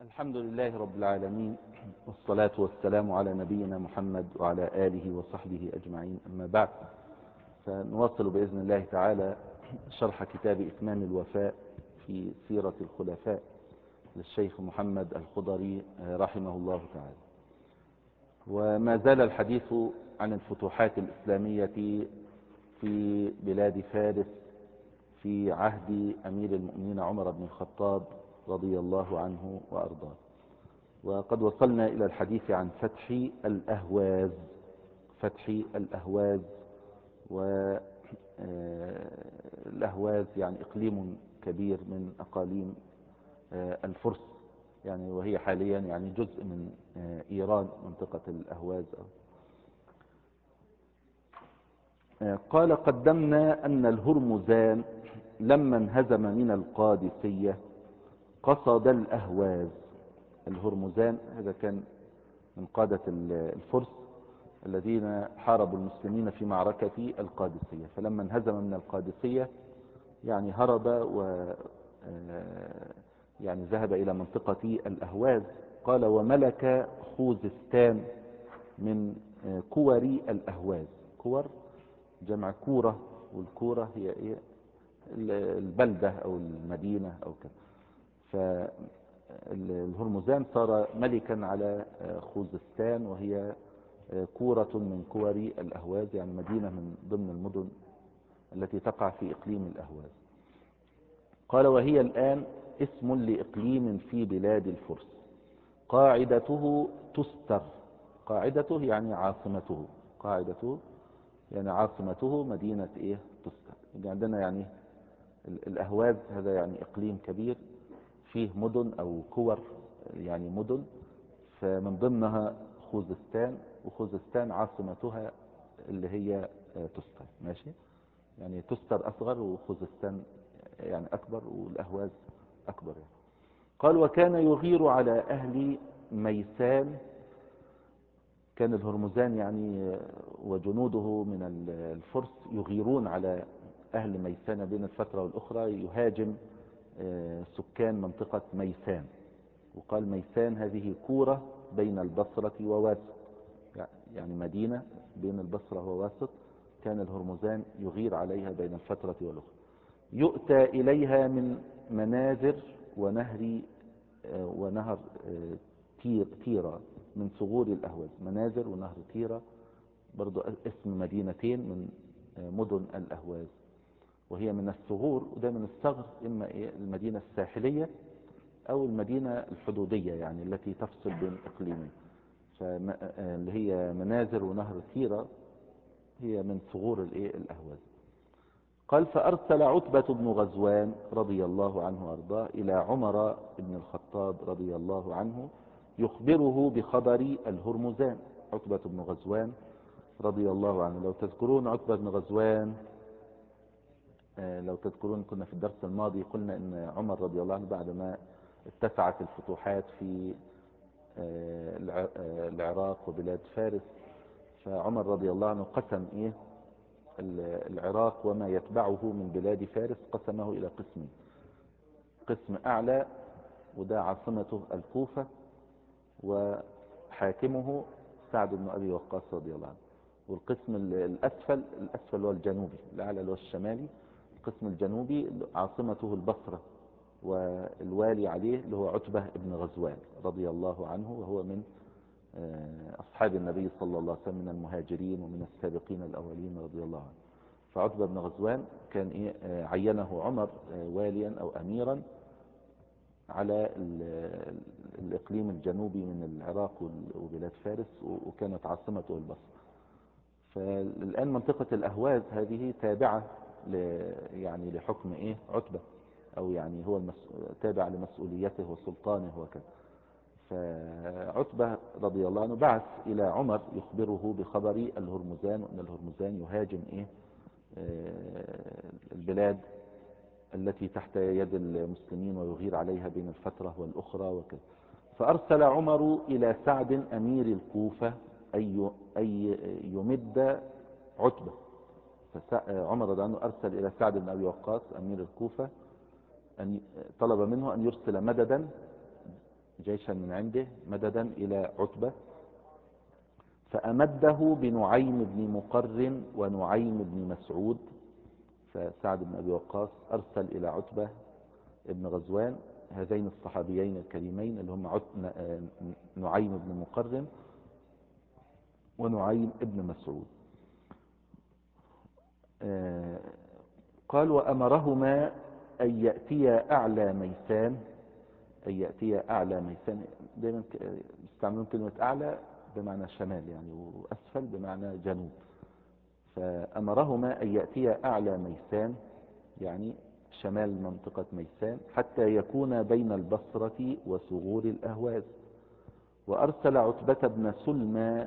الحمد لله رب العالمين، والصلاة والسلام على نبينا محمد وعلى آله وصحبه أجمعين. أما بعد، فنواصل بإذن الله تعالى شرح كتاب إتمام الوفاء في سيرة الخلفاء للشيخ محمد الخضري رحمه الله تعالى. وما زال الحديث عن الفتوحات الإسلامية في بلاد فارس في عهد أمير المؤمنين عمر بن الخطاب رضي الله عنه وأرضاه. وقد وصلنا إلى الحديث عن فتح الأهواز. والأهواز يعني إقليم كبير من أقاليم الفرس، يعني وهي حاليا يعني جزء من إيران، منطقة الأهواز. قال: قدمنا أن الهرمزان لما انهزم من القادسية قصد الأهواز. الهرمزان هذا كان من قادة الفرس الذين حاربوا المسلمين في معركة القادسية، فلما انهزم من القادسية يعني هرب و يعني ذهب إلى منطقة الأهواز. قال: وملك خوزستان من كور الأهواز. كور جمع كورة، والكورة هي إيه؟ البلدة أو المدينة أو كذا. فالهرمزان صار ملكا على خوزستان، وهي كورة من كور الأهواز، يعني مدينة من ضمن المدن التي تقع في إقليم الأهواز. قال: وهي الآن اسم لإقليم في بلاد الفرس، قاعدته تستر. قاعدته يعني عاصمته، قاعدته يعني عاصمته مدينة إيه؟ تستر. يعني عندنا يعني الأهواز هذا يعني إقليم كبير فيه مدن أو كور، يعني مدن، فمن ضمنها خوزستان، وخوزستان عاصمتها اللي هي تستر. ماشي، يعني تستر أصغر وخوزستان يعني أكبر، والأهواز أكبر يعني. قال: وكان يغير على أهل ميسان. كان الهرمزان يعني وجنوده من الفرس يغيرون على أهل ميسان بين الفترة والأخرى، يهاجم سكان منطقة ميسان. وقال: ميسان هذه كورة بين البصرة وواسط، يعني مدينة بين البصرة وواسط، كان الهرمزان يغير عليها بين الفترة والأخرى. يؤتى إليها من منازر ونهر تيرا من ثغور الأهواز. منازر ونهر تيرا برضو اسم مدينتين من مدن الأهواز، وهي من الثغور، وده من الثغر إما المدينة الساحلية أو المدينة الحدودية، يعني التي تفصل بين إقليمين. اللي هي منازر ونهر تيرا هي من ثغور الأهواز. قال: فأرسل عتبة بن غزوان رضي الله عنه وأرضاه إلى عمر بن الخطاب رضي الله عنه يخبره بخبر الهرمزان. عتبة بن غزوان رضي الله عنه، لو تذكرون عتبة بن غزوان، لو تذكرون كنا في الدرس الماضي قلنا إن عمر رضي الله عنه بعدما اتسعت الفتوحات في العراق وبلاد فارس، فعمر رضي الله عنه قسم العراق وما يتبعه من بلاد فارس، قسمه إلى قسمين: قسم أعلى وده عاصمته الكوفة وحاكمه سعد بن أبي وقاص رضي الله عنه، والقسم الأسفل هو الجنوبي، الأعلى اللي هو الشمالي. القسم الجنوبي عاصمته البصرة، والوالي عليه اللي هو عتبة بن غزوان رضي الله عنه، وهو من أصحاب النبي صلى الله عليه وسلم، من المهاجرين ومن السابقين الأولين رضي الله عنه. فعتبة بن غزوان كان عينه عمر واليا أو أميرا على الإقليم الجنوبي من العراق وبلاد فارس، وكانت عاصمته البصرة. فالآن منطقة الأهواز هذه تابعة يعني لحكم عتبة، أو يعني هو تابع لمسؤوليته وسلطانه وكذا. فعتبة رضي الله عنه بعث إلى عمر يخبره بخبر الهرمزان، وأن الهرمزان يهاجم البلاد التي تحت يد المسلمين ويغير عليها بين الفترة والأخرى وكذا. فأرسل عمر إلى سعد أمير الكوفة أي يمد عتبة. فعمر رضي الله عنه أرسل إلى سعد بن أبي وقاص أمير الكوفة، طلب منه أن يرسل مددا جيشا من عنده مددا إلى عتبة، فأمده بنعيم بن مقرن ونعيم بن مسعود. فسعد بن أبي وقاص أرسل إلى عتبة ابن غزوان هذين الصحابيين الكريمين اللي هم نعيم بن مقرن ونعيم بن مسعود. قال وأمرهما أن يأتيا أعلى ميسان. أن يأتيا أعلى ميسان، دائما يستعملون كلمة أعلى بمعنى شمال يعني، وأسفل بمعنى جنوب. فأمرهما أن يأتيا أعلى ميسان يعني شمال منطقة ميسان، حتى يكون بين البصرة وثغور الأهواز. وأرسل عتبة بن سلمى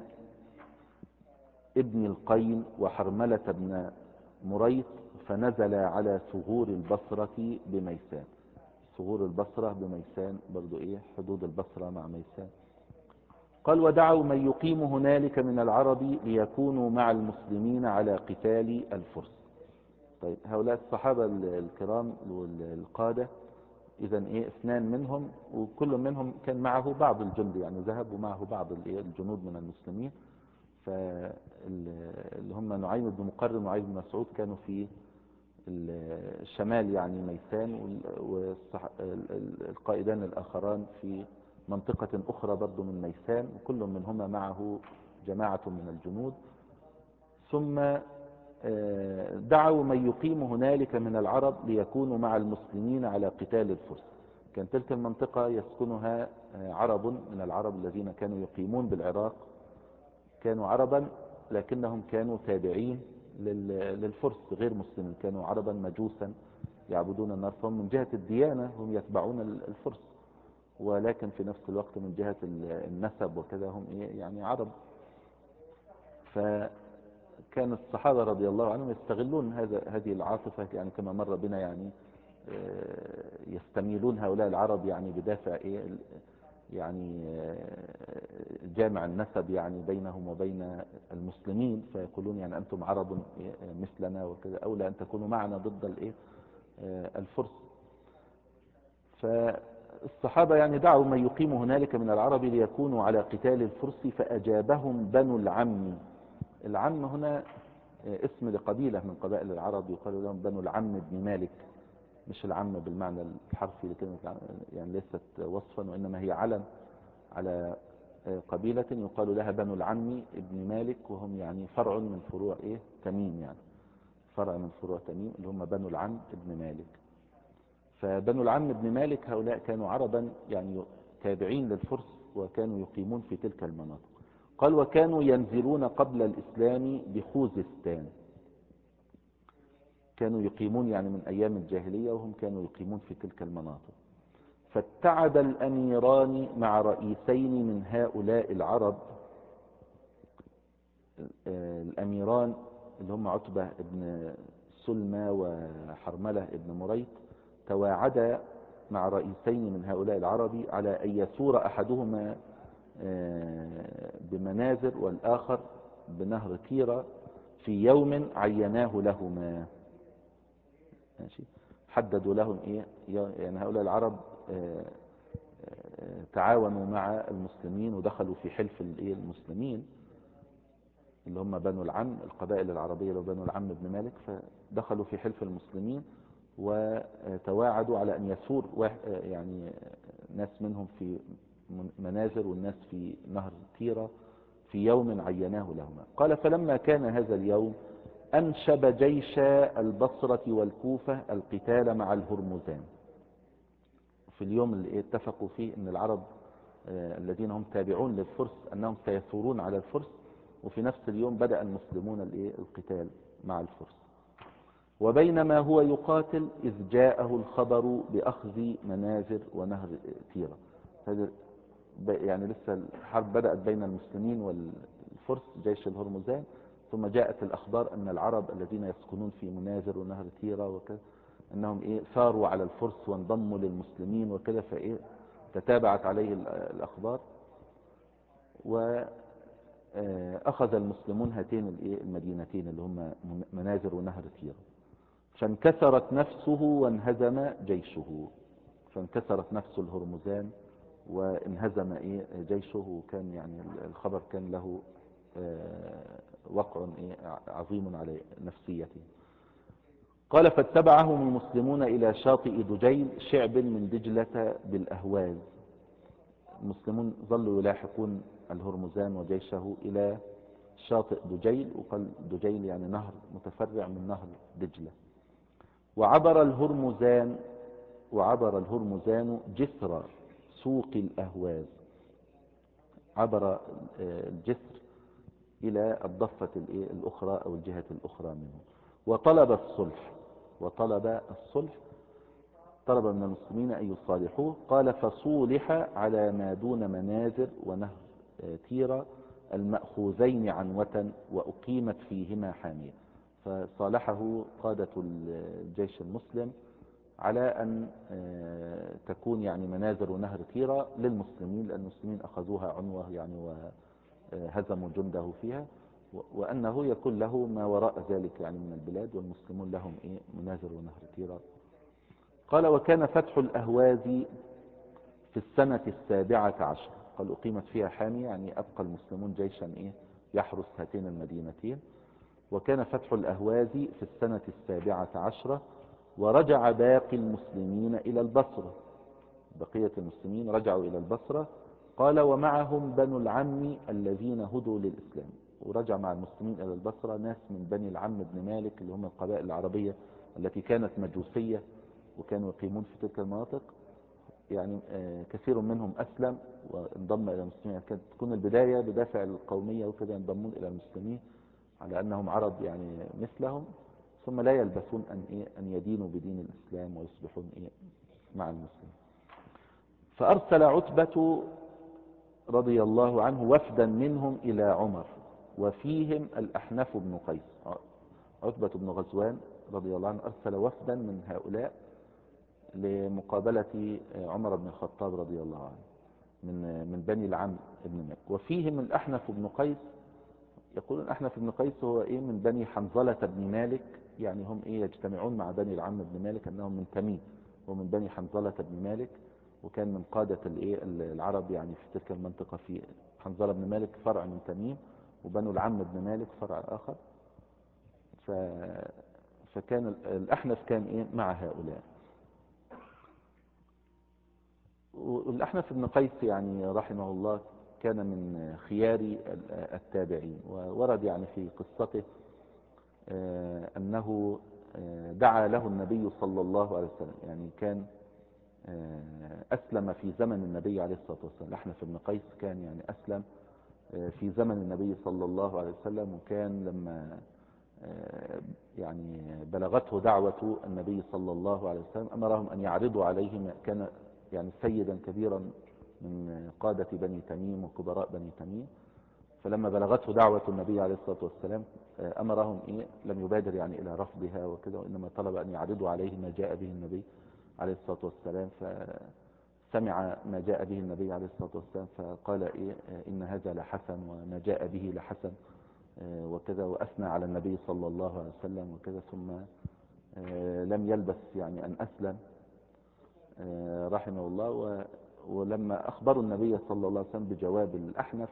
ابن القين وحرملة بن مريط، فنزل على ثغور البصرة بميسان. ثغور البصرة بميسان برضو حدود البصرة مع ميسان. قال ودعوا من يقيم هنالك من العرب ليكونوا مع المسلمين على قتال الفرس. طيب هؤلاء الصحابة الكرام والقادة إذن اثنان منهم، وكل منهم كان معه بعض الجند، يعني ذهبوا معه بعض الجنود من المسلمين. فاللي هم نعيم بن مقرن ونعيم بن مسعود كانوا في الشمال يعني ميسان، والقائدان الآخران في منطقة أخرى برضو من ميسان، وكل منهما معه جماعة من الجنود. ثم دعوا من يقيم هنالك من العرب ليكونوا مع المسلمين على قتال الفرس. كانت تلك المنطقة يسكنها عرب من العرب الذين كانوا يقيمون بالعراق، كانوا عربا لكنهم كانوا تابعين للفرس غير مسلمين، كانوا عربا مجوسا يعبدون النار، فهم من جهة الديانة هم يتبعون الفرس، ولكن في نفس الوقت من جهة النسب وكذا هم يعني عرب. فكان الصحابة رضي الله عنهم يستغلون هذه العاطفة، يعني كما مر بنا يعني يستميلون هؤلاء العرب يعني بدافع يعني جامع النسب يعني بينهم وبين المسلمين، فيقولون يعني أنتم عرب مثلنا وكذا، أولى أن تكونوا معنا ضد الفرس. فالصحابة يعني دعوا من يقيم هنالك من العرب ليكونوا على قتال الفرس، فأجابهم بنو العم. العم هنا اسم لقبيلة من قبائل العرب يقال لهم بنو العم بن مالك، مش العم بالمعنى الحرفي لكلمة يعني ليست وصفا، وإنما هي علم على قبيلة يقال لها بنو العم ابن مالك، وهم يعني فرع من فروع تميم، يعني فرع من فروع تميم اللي هم بنو العم ابن مالك. فبنو العم ابن مالك هؤلاء كانوا عربا يعني تابعين للفرس، وكانوا يقيمون في تلك المناطق. قال وكانوا ينزلون قبل الإسلام بخوزستان، كانوا يقيمون يعني من أيام الجاهلية وهم كانوا يقيمون في تلك المناطق. فاتعد الأميران مع رئيسين من هؤلاء العرب، الأميران اللي هم عتبة ابن سلمى وحرملة ابن مريط، تواعدا مع رئيسين من هؤلاء العرب على أن يسور أحدهما بمنازر والآخر بنهر كيرة في يوم عيناه لهما. ماشي، حددوا لهم يعني هؤلاء العرب تعاونوا مع المسلمين ودخلوا في حلف المسلمين اللي هم بنو العم، القبائل العربية اللي بنو العم بن مالك، فدخلوا في حلف المسلمين وتواعدوا على أن يسور يعني ناس منهم في منازل والناس في نهر تيرة في يوم عيناه لهما. قال فلما كان هذا اليوم أنشب جيش البصرة والكوفة القتال مع الهرمزان. في اليوم اللي اتفقوا فيه أن العرب الذين هم تابعون للفرس أنهم سيثورون على الفرس، وفي نفس اليوم بدأ المسلمون القتال مع الفرس. وبينما هو يقاتل إذ جاءه الخبر بأخذ منازر ونهر تيرة. يعني لسه الحرب بدأت بين المسلمين والفرس جيش الهرمزان، ثم جاءت الأخبار أن العرب الذين يسكنون في منازر ونهر تيرة وكذا أنهم ثاروا على الفرس وانضموا للمسلمين وكذا، تتابعت عليه الأخبار، وأخذ المسلمون هاتين المدينتين اللي هم منازر ونهر تيرة. فانكسرت نفسه وانهزم جيشه. فانكسرت نفس الهرمزان وانهزم جيشه، وكان يعني الخبر كان له وقع عظيم على نفسيته. قال فاتبعهم المسلمون إلى شاطئ دجيل شعب من دجلة بالأهواز. المسلمون ظلوا يلاحقون الهرمزان وجيشه إلى شاطئ دجيل، وقال دجيل يعني نهر متفرع من نهر دجلة. وعبر الهرمزان جسر سوق الأهواز، عبر الجسر إلى الضفة الأخرى أو الجهة الأخرى منه، وطلب الصلح، طلب من المسلمين أن يصالحوه. قال فصولح على ما دون منازر ونهر تيرا المأخوذين عنوة وأقيمت فيهما حامية. فصالحه قادة الجيش المسلم على أن تكون يعني منازل ونهر تيرا للمسلمين، لأن المسلمين أخذوها عنوة يعني وهزموا جنده فيها، وأنه يكون له ما وراء ذلك يعني من البلاد، والمسلمون لهم منازل ونهر تيرا. قال وكان فتح الأهواز في السنة 17. قال أقيمت فيها حامية، يعني أبقى المسلمون جيشا يحرس هاتين المدينتين. وكان فتح الأهواز في السنة 17، ورجع باقي المسلمين إلى البصرة، بقية المسلمين رجعوا إلى البصرة. قال ومعهم بنو العم الذين هدوا للإسلام. ورجع مع المسلمين إلى البصرة ناس من بني العم بن مالك، اللي هم القبائل العربية التي كانت مجوسية وكانوا يقيمون في تلك المناطق. يعني كثير منهم أسلم وانضم إلى المسلمين. كانت تكون البداية بدافع القومية وكذا، ينضمون إلى المسلمين على أنهم عرب يعني مثلهم، ثم لا يلبثون أن يدينوا بدين الإسلام ويصبحون مع المسلمين. فأرسل عتبة رضي الله عنه وفدا منهم إلى عمر، وفيهم الأحنف بن قيس. عتبة بن غزوان رضي الله عنه أرسل وفدا من هؤلاء لمقابلة عمر بن الخطاب رضي الله عنه من بني العم بن مالك. وفيهم الأحنف بن قيس. يقول الأحنف بن قيس هو من بني حنظلة بن مالك، يعني هم يجتمعون مع بني العم بن مالك أنهم من تميم، ومن بني حنظلة بن مالك، وكان من قادة العرب يعني في تلك المنطقة. في حنظلة بن مالك فرع من تميم، وبنو العم بن مالك فرع آخر. فكان الأحنف كان مع هؤلاء. والأحنف بن قيس يعني رحمه الله كان من خيار التابعين، وورد يعني في قصته أنه دعا له النبي صلى الله عليه وسلم، يعني كان أسلم في زمن النبي عليه الصلاة والسلام. الأحنف بن قيس كان يعني أسلم في زمن النبي صلى الله عليه وسلم، وكان لما يعني بلغته دعوة النبي صلى الله عليه وسلم أمرهم أن يعرضوا عليه. كان يعني سيدا كبيرا من قادة بني تميم وكبراء بني تميم. فلما بلغته دعوة النبي عليه الصلاة والسلام أمرهم لم يبادر يعني إلى رفضها وكذا، وإنما طلب أن يعرضوا عليه ما جاء به النبي عليه الصلاة والسلام. فسمع ما جاء به النبي عليه الصلاة والسلام فقال إن هذا لحسن، وما جاء به لحسن وكذا، وأثنى على النبي صلى الله عليه وسلم وكذا. ثم لم يلبث يعني أن أسلم رحمه الله. ولما أخبروا النبي صلى الله عليه وسلم بجواب الأحنف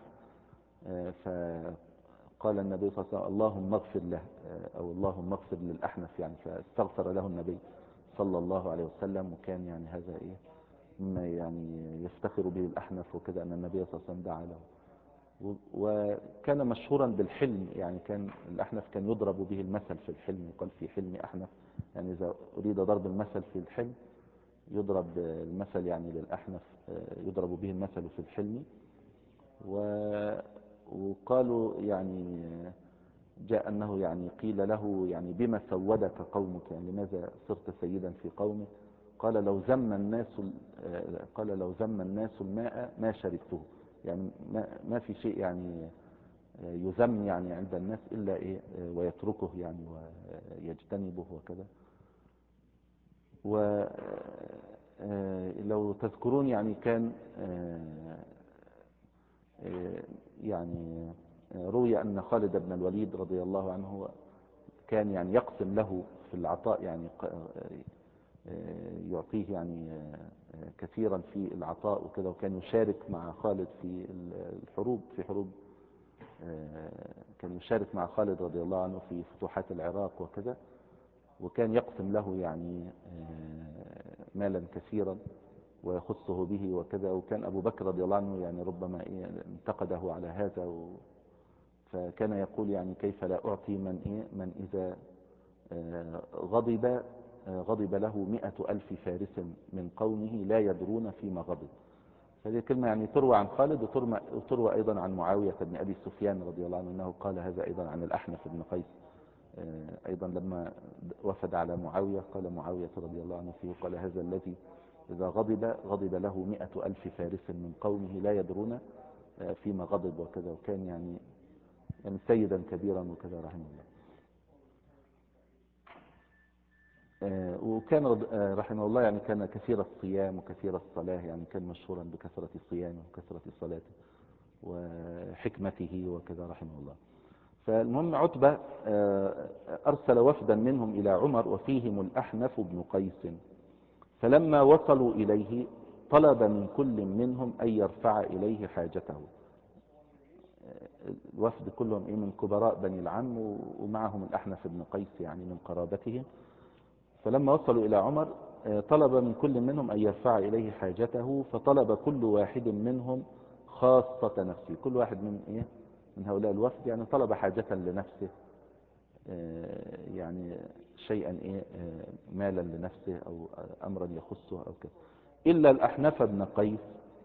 فقال النبي صلى الله عليه وسلم اللهم اغفر له، أو اللهم اغفر للأحنف يعني. فاستغفر له النبي صلى الله عليه وسلم. وكان يعني هذا مما يعني يفتخر به الأحنف وكذا، أن النبي صلى الله عليه وسلم دعا له. وكان مشهورا بالحلم، يعني كان الأحنف كان يضرب به المثل في الحلم، يقال في حلم أحنف. يعني إذا أريد ضرب المثل في الحلم يضرب المثل يعني للأحنف، يضرب به المثل في الحلم. وقالوا يعني جاء أنه يعني قيل له يعني بما سودك قومك، يعني لماذا صرت سيدا في قومك؟ قال لو زم الناس الماء ما شربته. يعني ما في شيء يعني يذم يعني عند الناس إلا ويتركه يعني ويجتنبه وكذا. ولو تذكرون يعني كان يعني روي أن خالد بن الوليد رضي الله عنه كان يعني يقسم له في العطاء، يعني يعطيه يعني كثيرا في العطاء وكذا، وكان يشارك مع خالد في الحروب، في حروب كان يشارك مع خالد رضي الله عنه في فتوحات العراق وكذا، وكان يقسم له يعني مالا كثيرا ويخصه به وكذا. وكان أبو بكر رضي الله عنه يعني ربما انتقده على هذا فكان يقول يعني كيف لا أعطي من إذا غضب له 100,000 فارس من قومه لا يدرون فيما غضب. هذه كلمة يعني تروى عن خالد وتروى أيضا عن معاوية بن أبي سفيان رضي الله عنه، أنه قال هذا أيضا عن الأحنف بن قيس أيضا لما وفد على معاوية، قال معاوية رضي الله عنه فيه، قال هذا الذي إذا غضب له 100,000 فارس من قومه لا يدرون فيما غضب وكذا. وكان يعني سيدا كبيرا وكذا رحمه الله. وكان رحمه الله يعني كان كثير الصيام وكثير الصلاة، يعني كان مشهورا بكثرة صيامه وكثرة صلاته وحكمته وكذا رحمه الله. فالمهم عتبة أرسل وفدا منهم إلى عمر وفيهم الأحنف بن قيس، فلما وصلوا إليه طلب من كل منهم أن يرفع إليه حاجته. الوفد كلهم من كبراء بني العم، ومعهم الأحنف بن قيس يعني من قرابتهم. فلما وصلوا إلى عمر طلب من كل منهم أن يرفع إليه حاجته، فطلب كل واحد منهم خاصة نفسه. كل واحد من هؤلاء الوفد يعني طلب حاجة لنفسه، يعني شيئا مالا لنفسه أو أمرا يخصه أو كذا، إلا الأحنف بن قيس،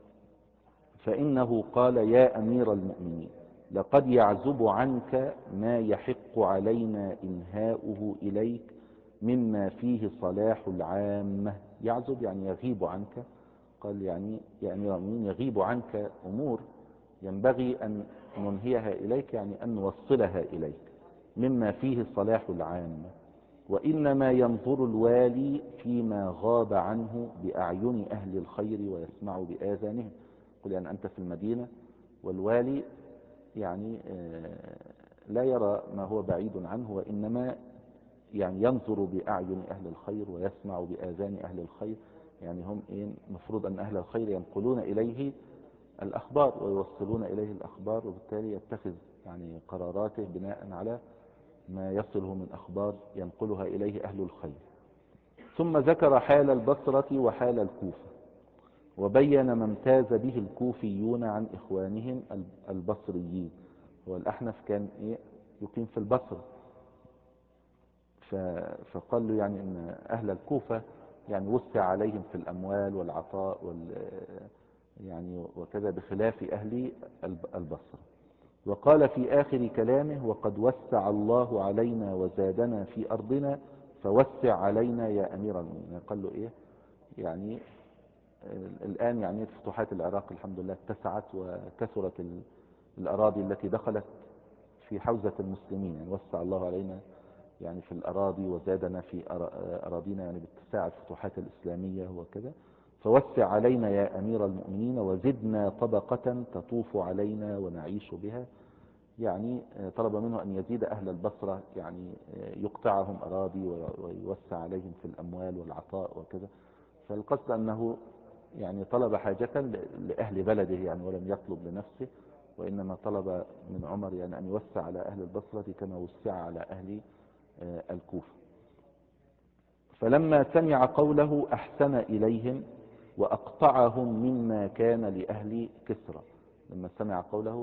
فإنه قال يا أمير المؤمنين لقد يعزب عنك ما يحق علينا إنهاؤه إليك مما فيه صلاح العامة. يعزب يعني يغيب عنك، قال يعني يا أمير المؤمنين يغيب عنك أمور ينبغي أن ننهيها إليك، يعني أن نوصلها إليك، مما فيه صلاح العامة، وإنما ينظر الوالي فيما غاب عنه بأعين أهل الخير ويسمع بآذانهم. قل يعني أنت في المدينة والوالي يعني لا يرى ما هو بعيد عنه، وإنما يعني ينظر بأعين أهل الخير ويسمع بآذان أهل الخير. يعني هم المفروض أن أهل الخير ينقلون إليه الأخبار ويوصلون إليه الأخبار، وبالتالي يتخذ يعني قراراته بناء على ما يصله من أخبار ينقلها إليه أهل الخير. ثم ذكر حال البصرة وحال الكوفة، وبين ما امتاز به الكوفيون عن إخوانهم البصريين. هو الأحنف كان يقيم في البصرة، فقال له يعني أن أهل الكوفة يعني وسع عليهم في الأموال والعطاء يعني وكذا، بخلاف أهل البصرة. وقال في آخر كلامه وقد وسع الله علينا وزادنا في أرضنا فوسع علينا يا أمير المؤمنين. قال له يعني الآن يعني فتوحات العراق الحمد لله اتسعت وكثرت الأراضي التي دخلت في حوزة المسلمين، يعني وسع الله علينا يعني في الأراضي وزادنا في أراضينا يعني باتساع الفتوحات الإسلامية وكذا. فوسع علينا يا أمير المؤمنين وزدنا طبقة تطوف علينا ونعيش بها. يعني طلب منه أن يزيد أهل البصرة، يعني يقطعهم أراضي ويوسع عليهم في الأموال والعطاء وكذا. فالقصد أنه يعني طلب حاجة لأهل بلده يعني، ولم يطلب لنفسه، وإنما طلب من عمر يعني أن يوسع على أهل البصرة كما وسع على أهل الكوفة. فلما سمع قوله أحسن إليهم وأقطعهم مما كان لأهل كسرى. لما سمع قوله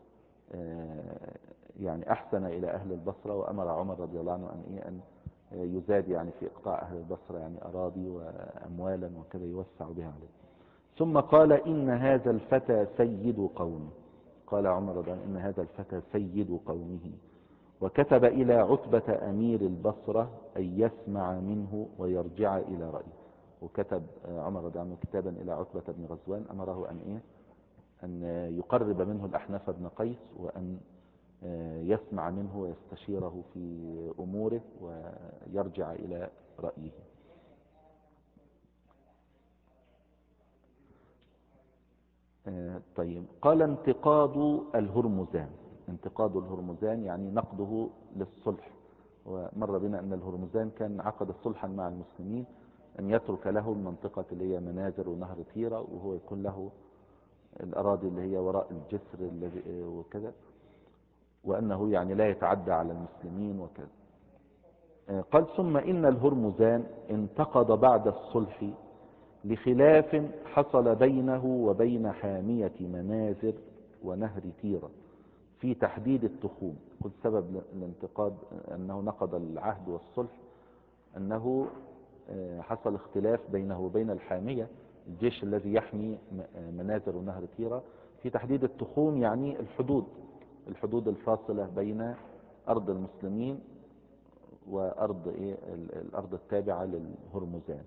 يعني أحسن إلى أهل البصرة، وأمر عمر رضي الله عنه أن يزاد يعني في إقطاع أهل البصرة يعني أراضي وأموالا وكذا يوسع بها عليه. ثم قال إن هذا الفتى سيد قومه. قال عمر رضي الله عنه إن هذا الفتى سيد قومه. وكتب إلى عتبة أمير البصرة أن يسمع منه ويرجع إلى رأيه. وكتب عمر رضي الله عنه كتابا إلى عتبة بن غزوان أمره أن يقرب منه الأحنف بن قيس، وأن يسمع منه ويستشيره في أموره ويرجع إلى رأيه. طيب، قال انتقاض الهرمزان. انتقاض الهرمزان يعني نقضه للصلح. ومر بنا أن الهرمزان كان عقد صلحا مع المسلمين، أن يترك له المنطقة اللي هي منازر ونهر تيرة، وهو يكون له الأراضي اللي هي وراء الجسر الذي وكذا، وأنه يعني لا يتعدى على المسلمين وكذا. قال ثم إن الهرمزان انتقض بعد الصلح لخلاف حصل بينه وبين حامية منازر ونهر تيرة في تحديد التخوم. قلت سبب الانتقاد أنه نقض العهد والصلح أنه حصل اختلاف بينه وبين الحامية، الجيش الذي يحمي منازر ونهر تيرة، في تحديد التخوم، يعني الحدود الفاصلة بين أرض المسلمين وأرض الأرض التابعة للهرمزان.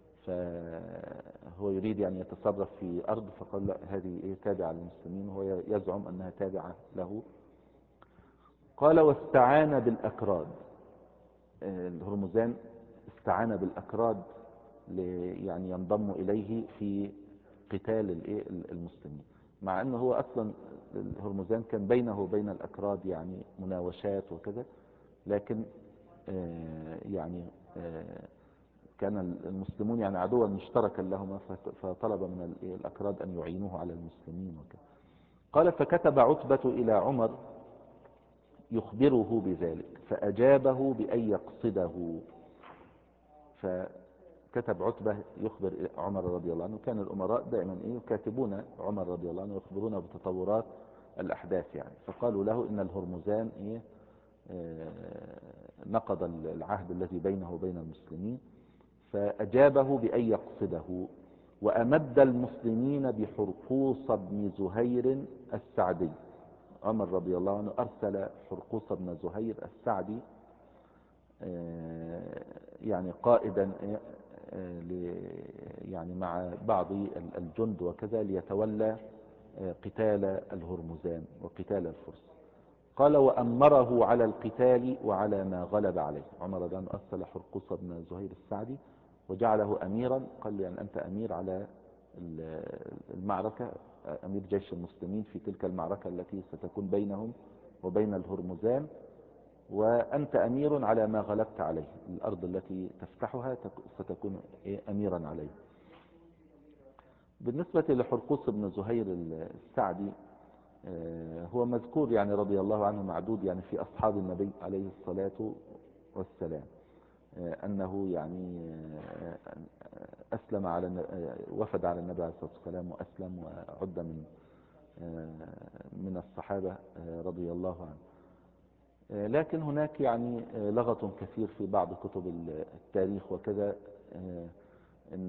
فهو يريد يعني يتصرف في أرض، فقال لا هذه تابعة للمسلمين، وهو يزعم أنها تابعة له. قال واستعان بالأكراد، الهرمزان استعان بالأكراد يعني ينضموا إليه في قتال المسلمين، مع أنه هو أصلا الهرمزان كان بينه وبين الأكراد يعني مناوشات وكذا، لكن يعني كان المسلمون يعني عدوا مشتركا لهما، فطلب من الأكراد أن يعينوه على المسلمين وكذا. قال فكتب عتبة إلى عمر يخبره بذلك فأجابه بأن يقصده. فكتب عتبة يخبر عمر رضي الله عنه، كان الأمراء دائما يكاتبون عمر رضي الله عنه ويخبرونه بتطورات الأحداث يعني. فقالوا له إن الهرمزان نقض العهد الذي بينه وبين المسلمين، فأجابه بأن يقصده. وأمد المسلمين بحرقوص بن زهير السعدي. عمر رضي الله عنه أرسل حرقوص بن زهير السعدي يعني قائدا يعني مع بعض الجند وكذا ليتولى قتال الهرمزان وقتال الفرس. قال وأمره على القتال وعلى ما غلب عليه. عمر رضي الله عنه أرسل حرقوص بن زهير السعدي وجعله أميرا، قال له يعني أنت أمير على المعركة، أمير جيش المسلمين في تلك المعركة التي ستكون بينهم وبين الهرمزان، وأنت أمير على ما غلبت عليه، الأرض التي تفتحها ستكون أميرا عليه. بالنسبة لحرقوص بن زهير السعدي هو مذكور يعني رضي الله عنه، معدود يعني في أصحاب النبي عليه الصلاة والسلام، أنه يعني أسلم وفد على النبي عليه الصلاة والسلام وأسلم وعد من الصحابة رضي الله عنه. لكن هناك يعني لغط كثير في بعض كتب التاريخ وكذا، إن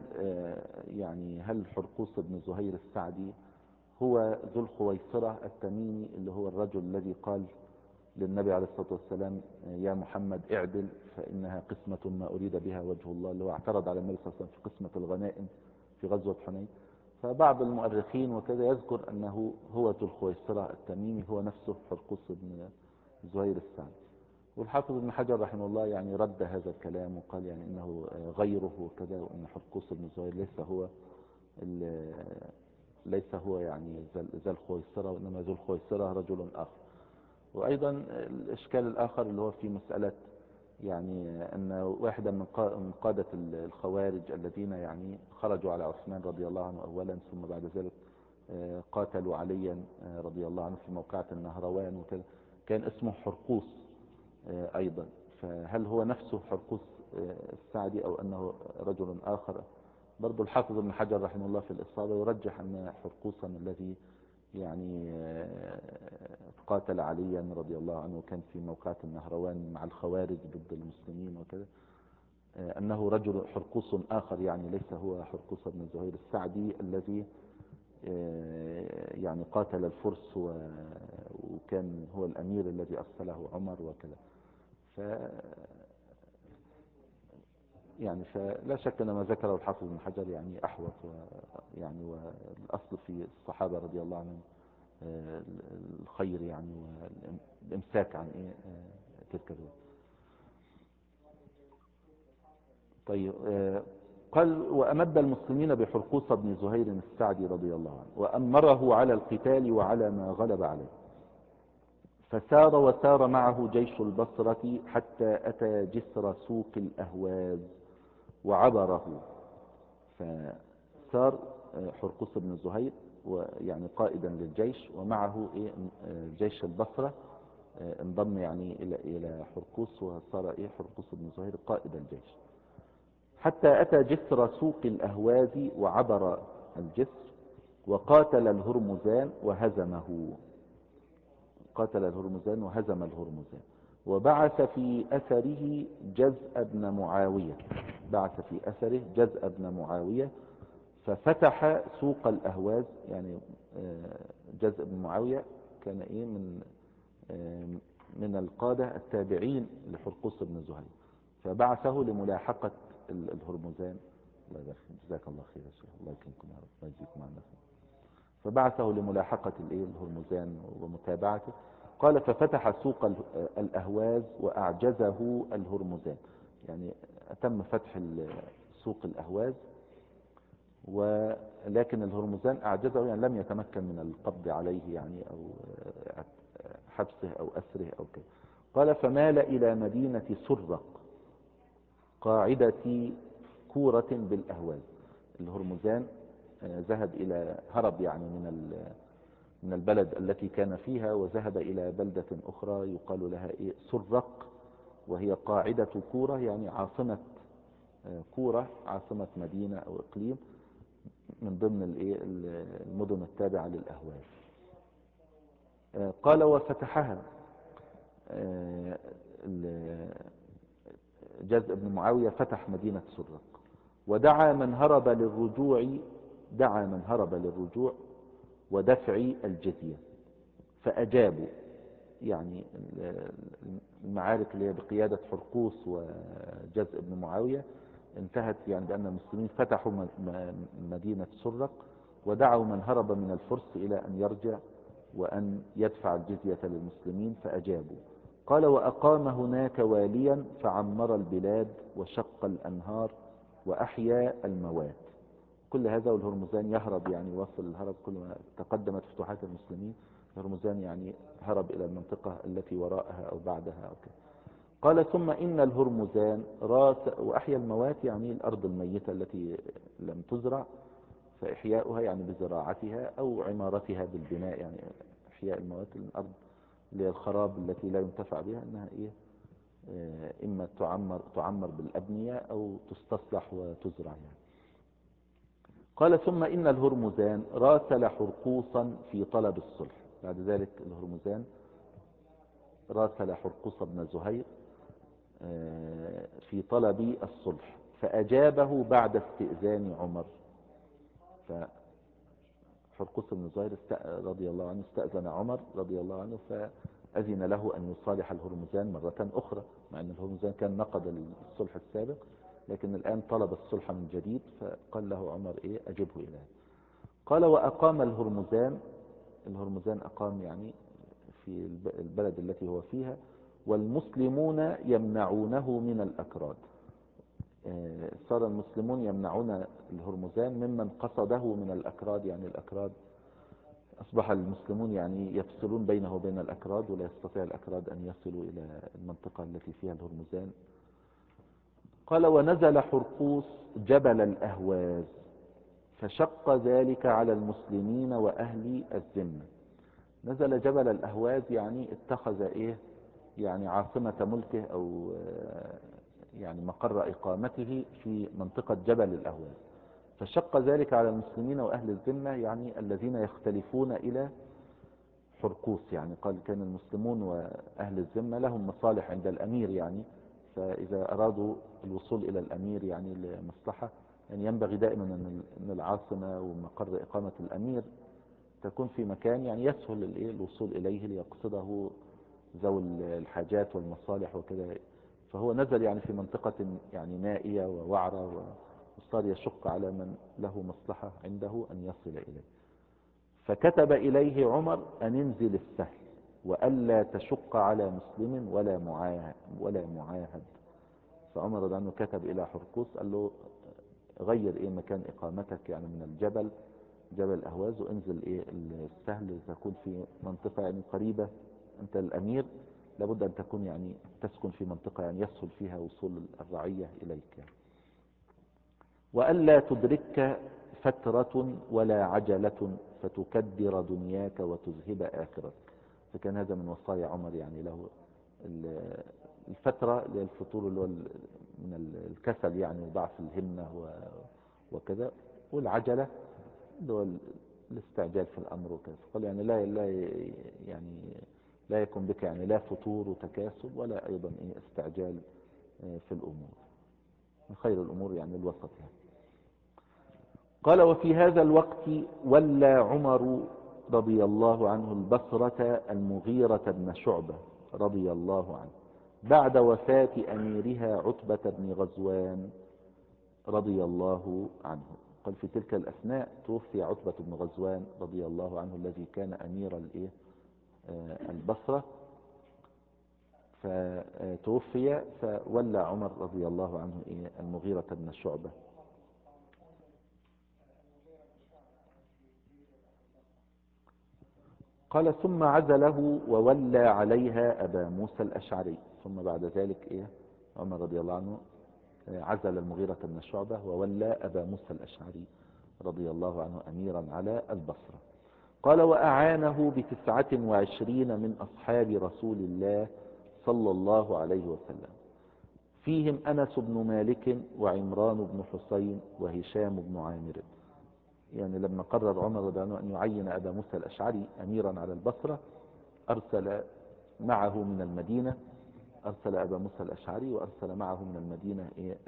هل حرقوص بن زهير السعدي هو ذو الخويصرة التميمي اللي هو الرجل الذي قال للنبي عليه الصلاة والسلام يا محمد اعدل فإنها قسمة ما أريد بها وجه الله، اللي هو اعترض على النبي صلى الله عليه وسلم في قسمة الغنائم في غزوة حنين. فبعض المؤرخين وكذا يذكر أنه هو ذو الخويصرة التميمي، هو نفسه حرقوص بن زهير السعدي. والحافظ ابن حجر رحمه الله يعني رد هذا الكلام وقال يعني إنه غيره وكذا، وأن حرقوص بن زهير ليس هو يعني ذا الخويصرة، وإنما ذو الخويصرة رجل آخر. وأيضا الإشكال الآخر اللي هو في مسألة يعني أن واحدا من قادة الخوارج الذين يعني خرجوا على عثمان رضي الله عنه أولا، ثم بعد ذلك قاتلوا عليا رضي الله عنه في موقعة النهروان وكذا، كان اسمه حرقوس أيضا. فهل هو نفسه حرقوس السعدي أو أنه رجل آخر؟ برضو الحافظ ابن حجر رحمه الله في الإصابة يرجح أن حرقوسا الذي يعني قاتل عليا رضي الله عنه وكان في موقعة النهروان مع الخوارج ضد المسلمين وكذا، أنه رجل حرقوس آخر، يعني ليس هو حرقوس بن زهير السعدي الذي يعني قاتل الفرس وكان هو الأمير الذي أرسله عمر وكذا. يعني فلا شك أن ما ذكره الحافظ بن حجر يعني أحوط، يعني والأصل في الصحابة رضي الله عنهم الخير يعني، والإمساك عن تلك الرواية. طيب قال وأمد المسلمين بحرقوص بن زهير السعدي رضي الله عنه وأمره على القتال وعلى ما غلب عليه. فسار وسار معه جيش البصرة حتى أتى جسر سوق الأهواز، وعبره. فصار حرقوس بن زهير ويعني قائدا للجيش، ومعه جيش البصرة انضم يعني إلى حرقوس، وصار حرقوس بن زهير قائد الجيش، حتى أتى جسر سوق الأهواز وعبر الجسر وقاتل الهرمزان وهزمه. قاتل الهرمزان وهزم الهرمزان، وبعث في أثره جزء بن معاوية. بعث في أثره جزء بن معاوية ففتح سوق الأهواز. يعني جزء بن معاوية كان من القادة التابعين لحرقوس بن زهير، فبعثه لملاحقة الهرمزان. الله يبارك فيك، جزاك الله خير يا شيخ، الله يكرمكم يا رب، الله يجزيكم عنا خير. فبعثه لملاحقة الهرمزان ومتابعته. قال ففتح سوق الأهواز وأعجزه الهرمزان. يعني تم فتح سوق الأهواز، ولكن الهرمزان أعجزه، يعني لم يتمكن من القبض عليه، يعني أو حبسه أو أسره أو كذا. قال فمال إلى مدينة سرق قاعدة كورة بالأهواز. الهرمزان هرب يعني من البلد التي كان فيها، وذهب إلى بلدة أخرى يقال لها سرق، وهي قاعدة كورة، يعني عاصمة كورة، عاصمة مدينة أو إقليم من ضمن المدن التابعة للأهواز. قال وفتحها جزء بن معاوية، فتح مدينة سرق، ودعا من هرب للرجوع ودفع الجزية فأجابوا. يعني المعارك اللي هي بقيادة حرقوس وجزء بن معاوية انتهت يعني بأن المسلمين فتحوا مدينة سرق، ودعوا من هرب من الفرس إلى أن يرجع وأن يدفع الجزية للمسلمين فأجابوا. قال وأقام هناك واليا فعمر البلاد وشق الأنهار وأحيا الموات. كل هذا والهرمزان يهرب، يعني وصل الهرب كل ما تقدمت فتوحات المسلمين، الهرمزان يعني هرب إلى المنطقة التي وراءها أو بعدها أو كده. قال ثم إن الهرمزان وأحيا الموات، يعني الأرض الميتة التي لم تزرع، فإحياؤها يعني بزراعتها أو عمارتها بالبناء. يعني إحياء الموات، الأرض اللي هي الخراب التي لا ينتفع بها، إنها إما تعمر بالأبنية أو تستصلح وتزرع يعني. قال ثم إن الهرمزان راسل حرقوسا في طلب الصلح. بعد ذلك الهرمزان راسل حرقوس بن زهير في طلب الصلح فأجابه بعد استئذان عمر. فحرقوس بن زهير رضي الله عنه استأذن عمر رضي الله عنه، فأذن له أن يصالح الهرمزان مرة أخرى، مع أن الهرمزان كان نقض الصلح السابق، لكن الآن طلب الصلح من جديد، فقال له عمر أجبه إليه. قال وأقام الهرمزان أقام يعني في البلد التي هو فيها، والمسلمون يمنعونه من الأكراد. صار المسلمون يمنعون الهرمزان ممن قصده من الأكراد. يعني الأكراد أصبح المسلمون يعني يفصلون بينه وبين الأكراد، ولا يستطيع الأكراد أن يصلوا إلى المنطقة التي فيها الهرمزان. قال ونزل حرقوس جبل الأهواز فشق ذلك على المسلمين وأهل الذمة. نزل جبل الأهواز، يعني اتخذ يعني عاصمة ملكه أو يعني مقر إقامته في منطقة جبل الأهواز، فشق ذلك على المسلمين وأهل الذمة، يعني الذين يختلفون إلى حرقوس. يعني قال كان المسلمون وأهل الذمة لهم مصالح عند الأمير، يعني فإذا أرادوا الوصول إلى الأمير يعني لمصلحة، يعني ينبغي دائما أن العاصمة ومقر إقامة الأمير تكون في مكان يعني يسهل الوصول إليه ليقصده ذوي الحاجات والمصالح وكذا. فهو نزل يعني في منطقة يعني نائية ووعرة، وصار يشق على من له مصلحة عنده أن يصل إليه. فكتب إليه عمر أن انزل السهل وألا تشق على مسلم ولا معاهد. فعمر رضي الله عنه كتب إلى حرقوس قال له غير مكان إقامتك يعني من الجبل، جبل الأهواز، وانزل السهل، تكون في منطقة يعني قريبة. أنت الأمير لابد أن تكون يعني تسكن في منطقة يعني يسهل فيها وصول الرعية إليك يعني. وألا تدركك فترة ولا عجلة فتكدر دنياك وتذهب آخرتك. فكان هذا من وصايا عمر يعني له. الفترة اللي هي الفتور اللي هو من الكسل يعني وضعف الهمة وكذا، والعجلة اللي هو الاستعجال في الأمر وكذا. قال يعني يعني لا يكون بك يعني لا فتور وتكاسل ولا أيضا استعجال في الأمور. من خير الأمور يعني الوسط يعني. قال وفي هذا الوقت ولى عمر رضي الله عنه البصرة المغيرة بن شعبة رضي الله عنه بعد وفاة أميرها عتبة بن غزوان رضي الله عنه. قال في تلك الأثناء توفي عتبة بن غزوان رضي الله عنه الذي كان أمير البصرة، فتوفي فولى عمر رضي الله عنه المغيرة بن شعبة. قال ثم عزله وولى عليها أبا موسى الأشعري. ثم بعد ذلك عمر رضي الله عنه عزل المغيرة بن شعبة وولى أبا موسى الأشعري رضي الله عنه أميرا على البصرة. قال وأعانه ب29 من أصحاب رسول الله صلى الله عليه وسلم، فيهم أنس بن مالك وعمران بن حسين وهشام بن عامر. يعني لما قرر عمر رضي الله عنه أن يعين أبا موسى الأشعري أميرا على البصرة، أرسل معه من المدينة، أرسل أبا موسى الأشعري وأرسل معه من المدينة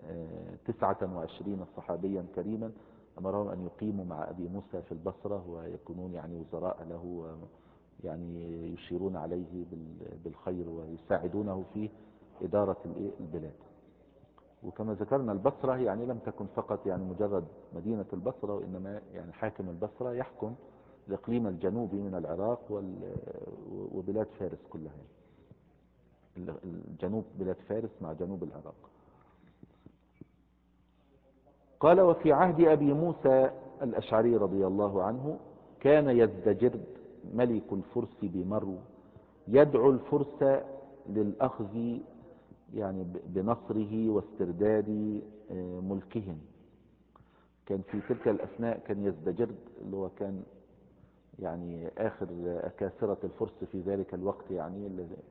29 صحابيا كريما، أمرهم أن يقيموا مع أبي موسى في البصرة ويكونون يعني وزراء له، يعني يشيرون عليه بالخير ويساعدونه في إدارة البلاد. وكما ذكرنا البصرة يعني لم تكن فقط يعني مجرد مدينة البصرة، وإنما يعني حاكم البصرة يحكم الإقليم الجنوبي من العراق وبلاد فارس كلها، الجنوب بلاد فارس مع جنوب العراق. قال وفي عهد أبي موسى الأشعري رضي الله عنه كان يزدجرد ملك الفرس بمرو يدعو الفرس للأخذ يعني بنصره واسترداد ملكهم. كان في تلك الأثناء كان يزدجرد اللي هو كان يعني آخر أكاسرة الفرس في ذلك الوقت يعني،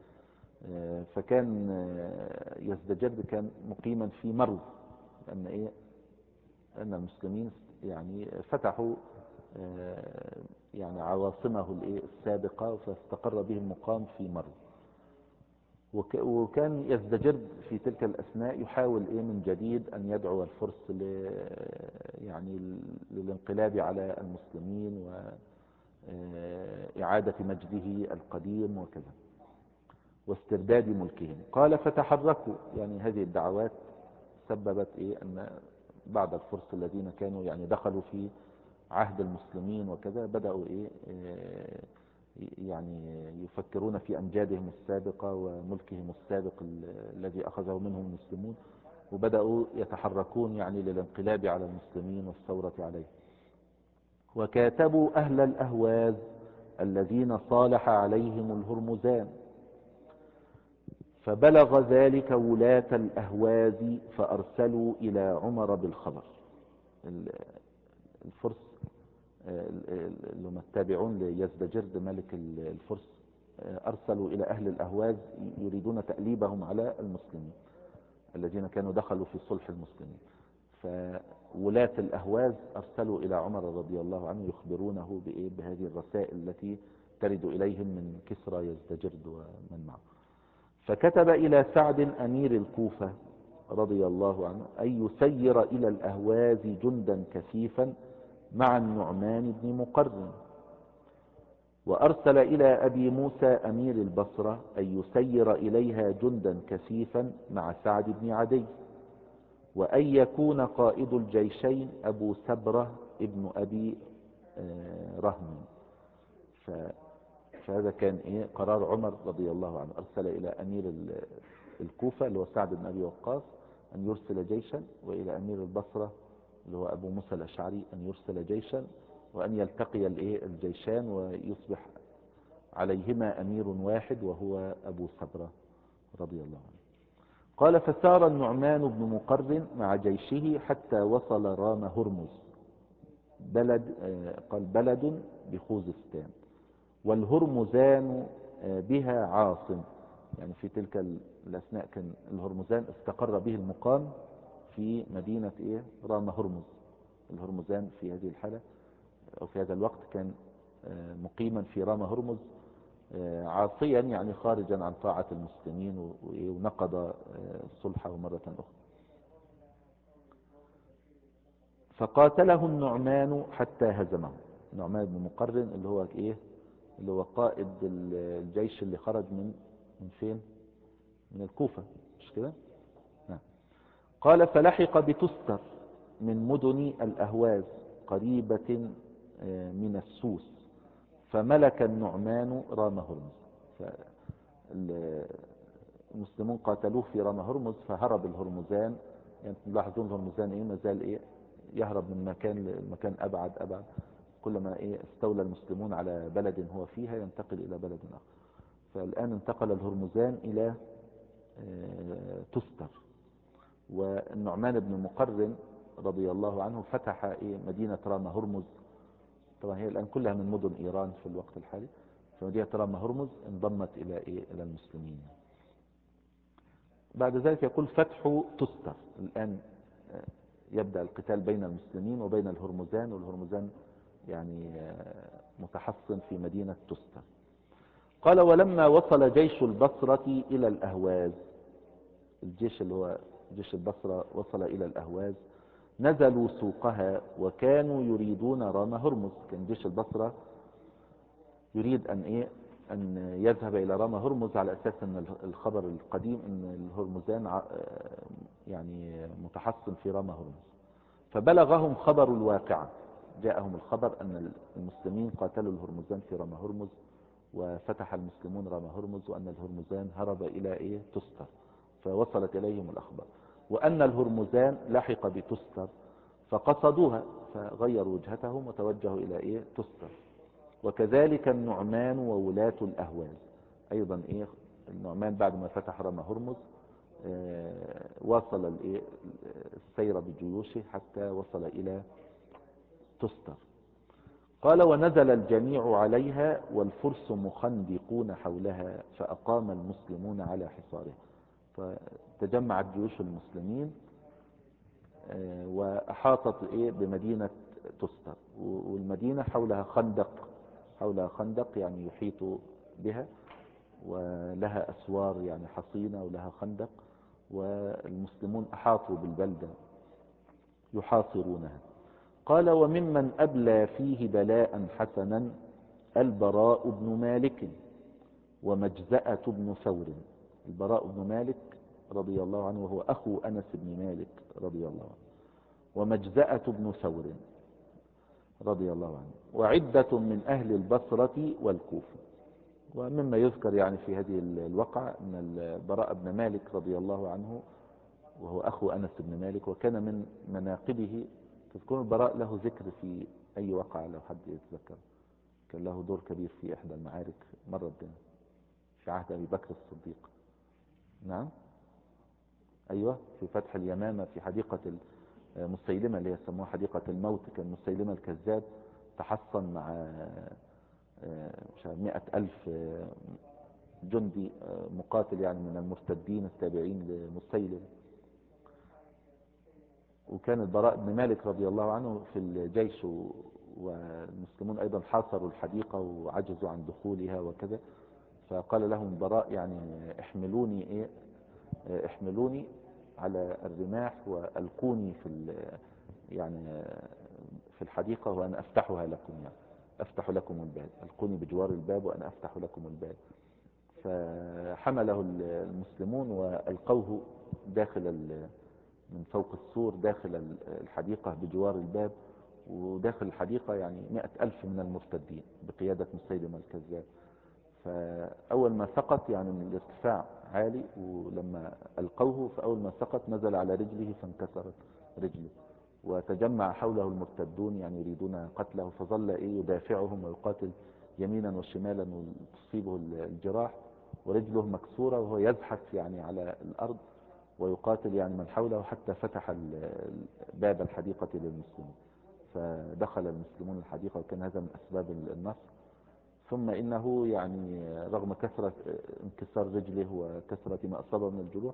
فكان يزدجرد كان مقيما في مرو، لأن أن المسلمين يعني فتحوا يعني عواصمه السابقة فاستقر به المقام في مرو. وكان يزدجرد في تلك الأثناء يحاول من جديد أن يدعو الفرس يعني للانقلاب على المسلمين وإعادة مجده القديم وكذا واسترداد ملكهم. قال فتحركوا، يعني هذه الدعوات سببت أن بعض الفرس الذين كانوا يعني دخلوا في عهد المسلمين وكذا بدأوا يعني يفكرون في أمجادهم السابقة وملكهم السابق الذي أخذه منهم المسلمون، وبدأوا يتحركون يعني للانقلاب على المسلمين والثورة عليه. وكاتبوا أهل الأهواز الذين صالح عليهم الهرمزان، فبلغ ذلك ولاة الأهواز فأرسلوا إلى عمر بالخبر. الفرس اللي هم التابعون ليزدجرد ملك الفرس أرسلوا إلى أهل الأهواز يريدون تأليبهم على المسلمين الذين كانوا دخلوا في صلح المسلمين. فولاة الأهواز أرسلوا إلى عمر رضي الله عنه يخبرونه بهذه الرسائل التي ترد إليهم من كسرى يزدجرد ومن معه. فكتب إلى سعد أمير الكوفة رضي الله عنه أن يسير إلى الأهواز جندا كثيفا مع النعمان بن مقرن، وأرسل إلى أبي موسى أمير البصرة أن يسير إليها جندا كثيفا مع سعد بن عدي، وأن يكون قائد الجيشين أبو سبرة ابن أبي رهم. فهذا كان قرار عمر رضي الله عنه، أرسل إلى أمير الكوفة اللي هو سعد بن أبي وقاص أن يرسل جيشا، وإلى أمير البصرة اللي هو أبو موسى الأشعري أن يرسل جيشا، وأن يلتقي الجيشان ويصبح عليهما أمير واحد وهو أبو سبرة رضي الله عنه. قال فسار النعمان بن مقرن مع جيشه حتى وصل رام هرمز بلد قال بلد بخوزستان، والهرمزان بها عاصم. يعني في تلك الأثناء كان الهرمزان استقر به المقام في مدينة رام هرمز. الهرمزان في هذه الحالة أو في هذا الوقت كان مقيما في رام هرمز، عاصيا يعني خارجا عن طاعة المسلمين، ونقض صلحه مرة أخرى. فقاتله النعمان حتى هزمه. النعمان بن مقرن اللي هو قائد الجيش اللي خرج من فين؟ من الكوفة، مش كده؟ نعم. قال فلحق بتستر من مدن الأهواز قريبة من السوس، فملك النعمان رام هرمز. المسلمون قاتلوه في رام هرمز، فهرب الهرمزان. يعني تلاحظون الهرمزان ما زال يهرب من مكان لمكان أبعد. كلما استولى المسلمون على بلد هو فيها ينتقل إلى بلد آخر. فالآن انتقل الهرمزان إلى تستر. والنعمان بن مقرن رضي الله عنه فتح مدينة رام هرمز. طبعا هي الآن كلها من مدن إيران في الوقت الحالي. فمدينة رام هرمز انضمت إلى المسلمين. بعد ذلك يقول فتح تستر. الآن يبدأ القتال بين المسلمين وبين الهرمزان، والهرمزان يعني متحصن في مدينة تستر. قال ولما وصل جيش البصرة إلى الأهواز، الجيش اللي هو جيش البصرة وصل إلى الأهواز، نزلوا سوقها وكانوا يريدون رام هرمز. كان جيش البصرة يريد أن يذهب إلى رام هرمز على أساس أن الخبر القديم أن الهرمزان يعني متحصن في رام هرمز. فبلغهم خبر الواقعة، جاءهم الخبر أن المسلمين قاتلوا الهرمزان في رام هرمز، وفتح المسلمون رام هرمز، وأن الهرمزان هرب إلى تستر. فوصلت إليهم الأخبار، وأن الهرمزان لحق بتستر فقصدوها، فغيروا وجهتهم وتوجهوا إلى تستر. وكذلك النعمان وولاة الأهواز أيضا. النعمان بعد ما فتح رام هرمز واصل السير بجيوشه حتى وصل إلى تستر. قال ونزل الجميع عليها والفرس مخندقون حولها، فأقام المسلمون على حصارها. فتجمعت جيوش المسلمين وأحاطت بمدينة تستر، والمدينة حولها خندق يعني يحيط بها، ولها أسوار يعني حصينة ولها خندق، والمسلمون أحاطوا بالبلدة يحاصرونها. قال وممن أبلى فيه بلاء حسنا البراء بن مالك ومجزأة بن ثور. البراء بن مالك رضي الله عنه وهو أخو أنس بن مالك رضي الله عنه، ومجزأة بن ثور رضي الله عنه، وعدة من أهل البصرة والكوفة. ومما يذكر يعني في هذه الوقعة أن البراء بن مالك رضي الله عنه وهو أخو أنس بن مالك، وكان من مناقبه، تذكرون البراء له ذكر في أي وقعة لو حد يتذكر، كان له دور كبير في إحدى المعارك مرت بنا في عهد أبي بكر الصديق. نعم أيوة، في فتح اليمامة في حديقة مسيلمة اللي يسموها حديقة الموت. كان مسيلمة الكذاب تحصن مع 100,000 جندي مقاتل يعني من المرتدين التابعين لمسيلم. وكان البراء بن مالك رضي الله عنه في الجيش، والمسلمون أيضا حاصروا الحديقة وعجزوا عن دخولها وكذا. فقال لهم البراء يعني احملوني على الرماح وألقوني يعني في الحديقة وأنا أفتحها لكم، يعني أفتح لكم الباب، ألقوني بجوار الباب وأنا أفتح لكم الباب. فحمله المسلمون وألقوه من فوق السور داخل الحديقة بجوار الباب، وداخل الحديقة يعني 100,000 من المرتدين بقيادة مسيلمة الكذاب. فأول ما سقط يعني من الارتفاع عالي، ولما ألقوه فأول ما سقط نزل على رجله فانكسرت رجله، وتجمع حوله المرتدون يعني يريدون قتله، فظل يدافعهم ويقاتل يمينا وشمالا وتصيبه الجراح ورجله مكسورة وهو يزحف يعني على الأرض. ويقاتل يعني من حوله حتى فتح باب الحديقة للمسلمين، فدخل المسلمون الحديقة وكان هذا من أسباب النصر. ثم إنه يعني رغم كثرة انكسار رجله وكثرة ما أصابه من الجروح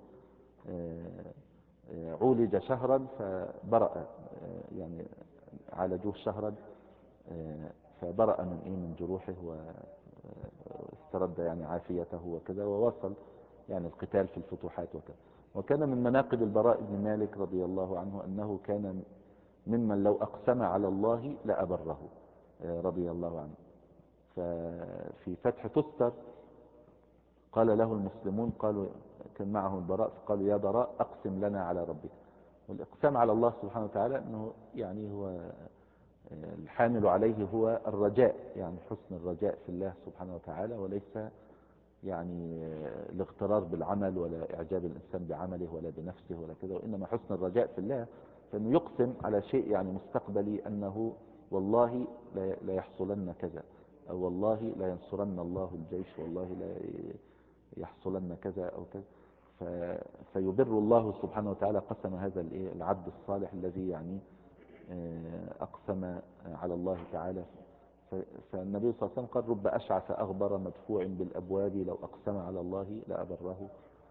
عولج شهرا فبرأ، يعني عالجوه شهرا فبرأ من جروحه واسترد يعني عافيته وكذا، ووصل يعني القتال في الفتوحات وكذا. وكان من مناقب البراء بن مالك رضي الله عنه أنه كان ممن لو أقسم على الله لأبره رضي الله عنه. ففي فتح تستر قال له المسلمون، قالوا كان معه البراء، فقالوا يا براء أقسم لنا على ربك. والإقسام على الله سبحانه وتعالى أنه يعني هو الحامل عليه هو الرجاء، يعني حسن الرجاء في الله سبحانه وتعالى، وليس يعني الاغترار بالعمل ولا إعجاب الإنسان بعمله ولا بنفسه ولا كذا، وإنما حسن الرجاء في الله. فإنه يقسم على شيء يعني مستقبلي أنه والله لا يحصلن كذا، أو والله لا ينصرن الله الجيش، والله لا يحصلن كذا أو كذا. فيبر الله سبحانه وتعالى قسم هذا العبد الصالح الذي يعني أقسم على الله تعالى. فالنبي صلى الله عليه وسلم قال رب أشعث أغبر مدفوع بالأبواب لو أقسم على الله لأبره.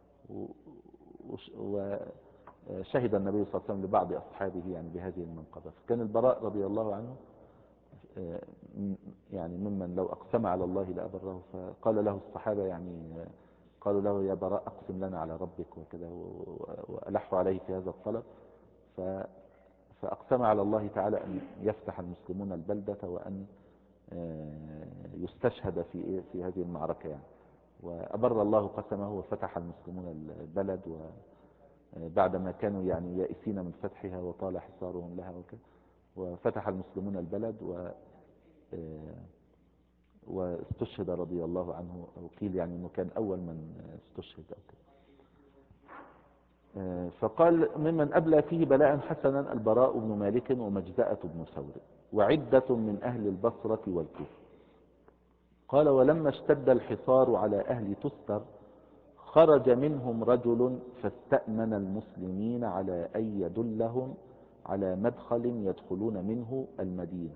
وشهد النبي صلى الله عليه وسلم لبعض أصحابه يعني بهذه المنقبة. فكان البراء رضي الله عنه يعني ممن لو أقسم على الله لأبره. فقال له الصحابة يعني قالوا له يا براء أقسم لنا على ربك وكذا، وألحوا عليه في هذا الطلب. فأقسم على الله تعالى أن يفتح المسلمون البلدة، وأن يستشهد في هذه المعركة يعني. وأبر الله قسمه وفتح المسلمون البلد، وبعدما كانوا يعني يائسين من فتحها وطال حصارهم لها وكذا، وفتح المسلمون البلد واستشهد رضي الله عنه، أو قيل يعني أنه كان أول من استشهد أو كذا. فقال ممن أبلى فيه بلاء حسنا البراء بن مالك ومجزأة بن ثور وعدة من أهل البصرة والكوفة. قال ولما اشتد الحصار على أهل تستر خرج منهم رجل فاستأمن المسلمين على أن يدلهم على مدخل يدخلون منه المدينة،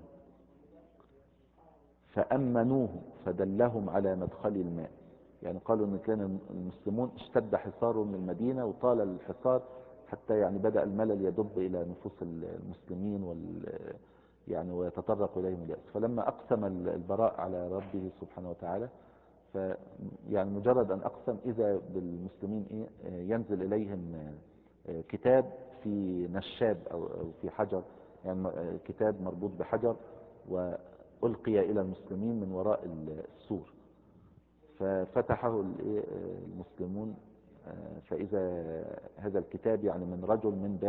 فأمنوه فدلهم على مدخل الماء. يعني قالوا ان كان المسلمون اشتد حصارهم من المدينة وطال الحصار حتى يعني بدأ الملل يدب الى نفوس المسلمين يعني ويتطرق اليهم اليأس. فلما اقسم البراء على ربه سبحانه وتعالى، يعني مجرد ان اقسم اذا بالمسلمين ينزل اليهم كتاب في نشاب او في حجر، يعني كتاب مربوط بحجر وألقي إلى المسلمين من وراء السور، ففتحه المسلمون فإذا هذا الكتاب يعني من رجل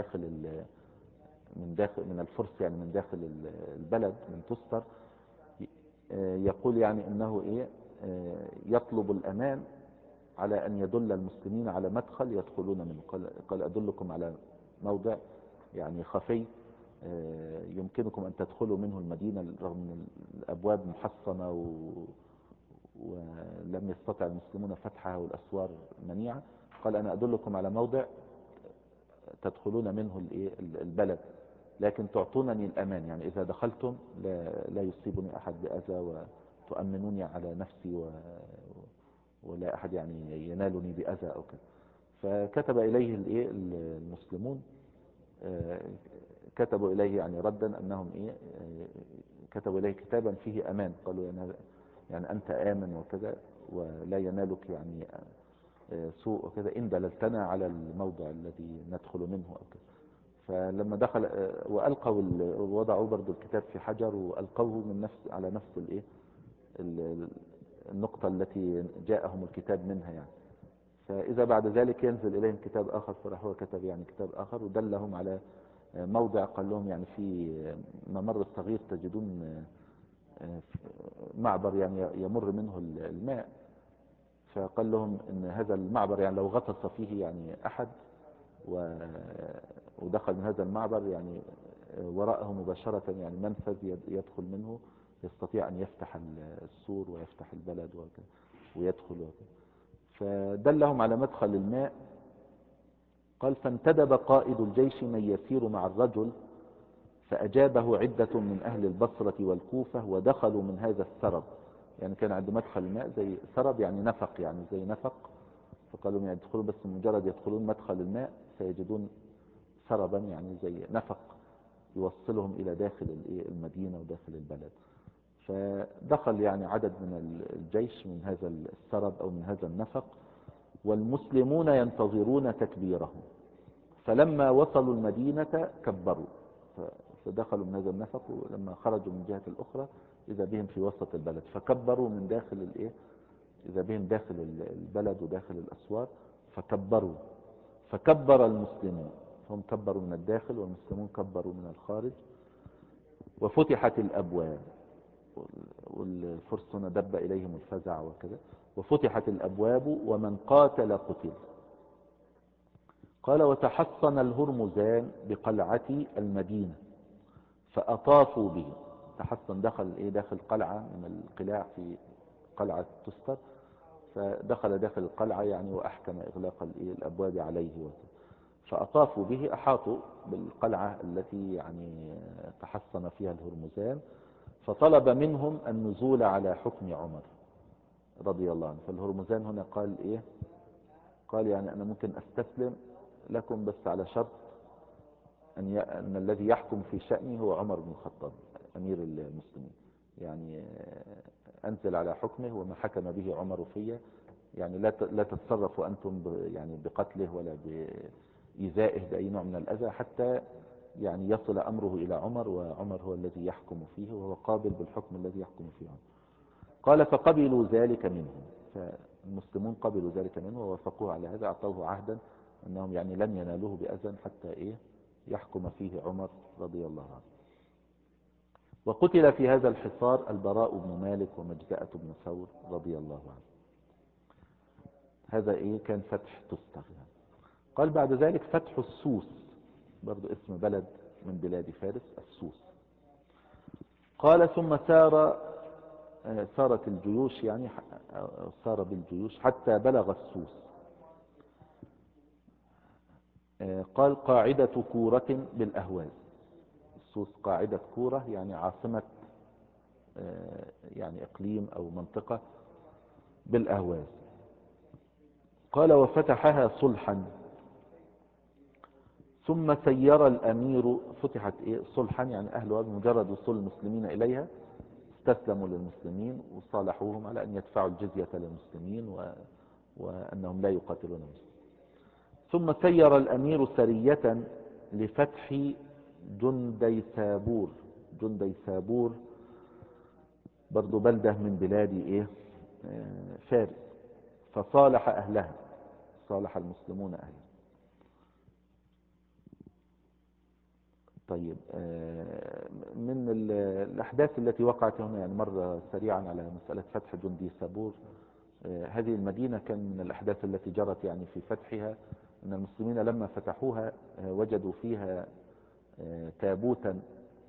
من الفرس، يعني من داخل البلد من تستر، يقول يعني انه يطلب الأمان على أن يدل المسلمين على مدخل يدخلون منه. قال أدلكم على موضع يعني خفي يمكنكم أن تدخلوا منه المدينة رغم أن الأبواب محصنة ولم يستطع المسلمون فتحها والأسوار منيعة. قال أنا أدلكم على موضع تدخلون منه البلد، لكن تعطونني الأمان، يعني إذا دخلتم لا يصيبني أحد بأذى، وتؤمنوني على نفسي ولا أحد يعني ينالني بأذى أو كذا. فكتب إليه المسلمون، كتبوا إليه يعني ردا أنهم كتبوا إليه كتابا فيه أمان. قالوا يعني أنت آمن وكذا ولا ينالك يعني سوء وكذا إن دللتنا على الموضع الذي ندخل منه أو كذا. فلما دخل وألقوا وضعوا برضو الكتاب في حجر وألقوه على نفس النقطة التي جاءهم الكتاب منها يعني. فإذا بعد ذلك ينزل إليهم كتاب آخر، فراح هو كتب يعني كتاب آخر ودلهم على موضع، قال لهم يعني في ممر الصغير تجدون معبر يعني يمر منه الماء. فقال لهم ان هذا المعبر يعني لو غطس فيه يعني احد ودخل من هذا المعبر يعني وراءه مباشرة يعني منفذ يدخل منه، يستطيع ان يفتح السور ويفتح البلد ويدخل وكذا. فدلهم على مدخل الماء قال فانتدب قائد الجيش من يسير مع الرجل فأجابه عدة من أهل البصرة والكوفة ودخلوا من هذا السرب. يعني كان عند مدخل الماء زي سرب يعني نفق، يعني زي نفق، فقالوا يعني يدخلوا بس مجرد يدخلون مدخل الماء سيجدون سربا يعني زي نفق يوصلهم إلى داخل المدينة وداخل البلد. فدخل يعني عدد من الجيش من هذا السرب أو من هذا النفق، والمسلمون ينتظرون تكبيرهم. فلما وصلوا المدينة كبروا، فدخلوا من هذا النفق، ولما خرجوا من جهة الأخرى إذا بهم في وسط البلد فكبروا من داخل إذا بهم داخل البلد وداخل الأسوار فكبروا. فكبر المسلمون، هم كبروا من الداخل والمسلمون كبروا من الخارج. وفتحت الأبواب، والفرس هنا دب إليهم الفزع وكذا. وفتحت الأبواب ومن قاتل قتل. قال وتحصن الهرمزان بقلعة المدينة فأطافوا به. تحصن دخل قلعة من القلاع في قلعة تستر، فدخل داخل القلعة يعني وأحكم إغلاق الأبواب عليه فأطافوا به، أحاطوا بالقلعة التي يعني تحصن فيها الهرمزان. فطلب منهم النزول على حكم عمر رضي الله عنه. فالهرمزان هنا قال يعني أنا ممكن أستسلم لكم بس على شرط أن الذي يحكم في شأني هو عمر بن الخطاب أمير المسلمين، يعني أنزل على حكمه وما حكم به عمر فيه، يعني لا تتصرفوا أنتم يعني بقتله ولا بإيذائه بأي نوع من الأذى حتى يعني يصل أمره إلى عمر، وعمر هو الذي يحكم فيه وهو قابل بالحكم الذي يحكم فيه عمر. قال فقبلوا ذلك منهم، فالمسلمون قبلوا ذلك منه ووافقوه على هذا، أعطوه عهدا أنهم يعني لن ينالوه بأذى حتى يحكم فيه عمر رضي الله عنه. وقتل في هذا الحصار البراء بن مالك ومجزأة بن ثور رضي الله عنه. هذا كان فتح تستر. قال بعد ذلك فتح السوس، برضو اسم بلد من بلاد فارس، السوس. قال ثم سارت الجيوش، يعني سار بالجيوش حتى بلغ السوس. قال قاعدة كورة بالأهواز. السوس قاعدة كورة يعني عاصمة يعني إقليم أو منطقة بالأهواز. قال وفتحها صلحا ثم سير الأمير. فتحت صلحا يعني أهلها بمجرد وصول المسلمين إليها استسلموا للمسلمين وصالحوهم على أن يدفعوا الجزية للمسلمين وأنهم لا يقاتلون المسلمين. ثم سير الأمير سرية لفتح جنديسابور. جنديسابور برضو بلدة من بلاد فارس. فصالح أهلها، صالح المسلمون أهلها. طيب من الأحداث التي وقعت هنا يعني مرة سريعا على مسألة فتح جنديسابور. هذه المدينة كان من الأحداث التي جرت يعني في فتحها أن المسلمين لما فتحوها وجدوا فيها تابوتا